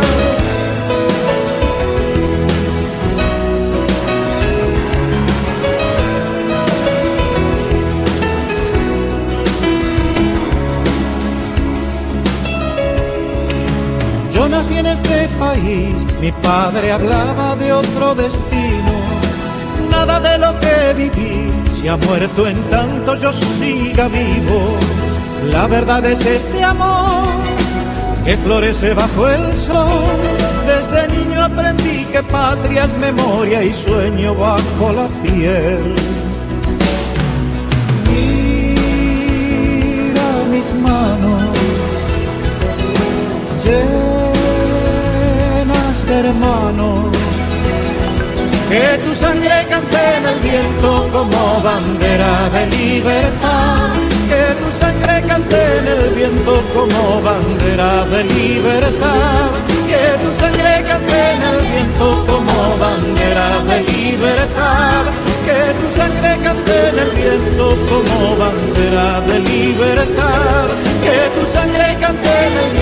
Yo nací en este país, mi padre hablaba de otro destino. Nada de lo que viví se ha muerto en tanto yo siga vivo. La verdad es este amor que florece bajo el sol. Desde niño aprendí que patria es memoria y sueño bajo la piel. Mira mis manos llenas de hermanos, que tu sangre cante en el viento como bandera de libertad. Que tu sangre cante en el viento como bandera de libertad. Que tu sangre cante en el viento como bandera de libertad. Que tu sangre cante en el viento como bandera de libertad. Que tu sangre cante en el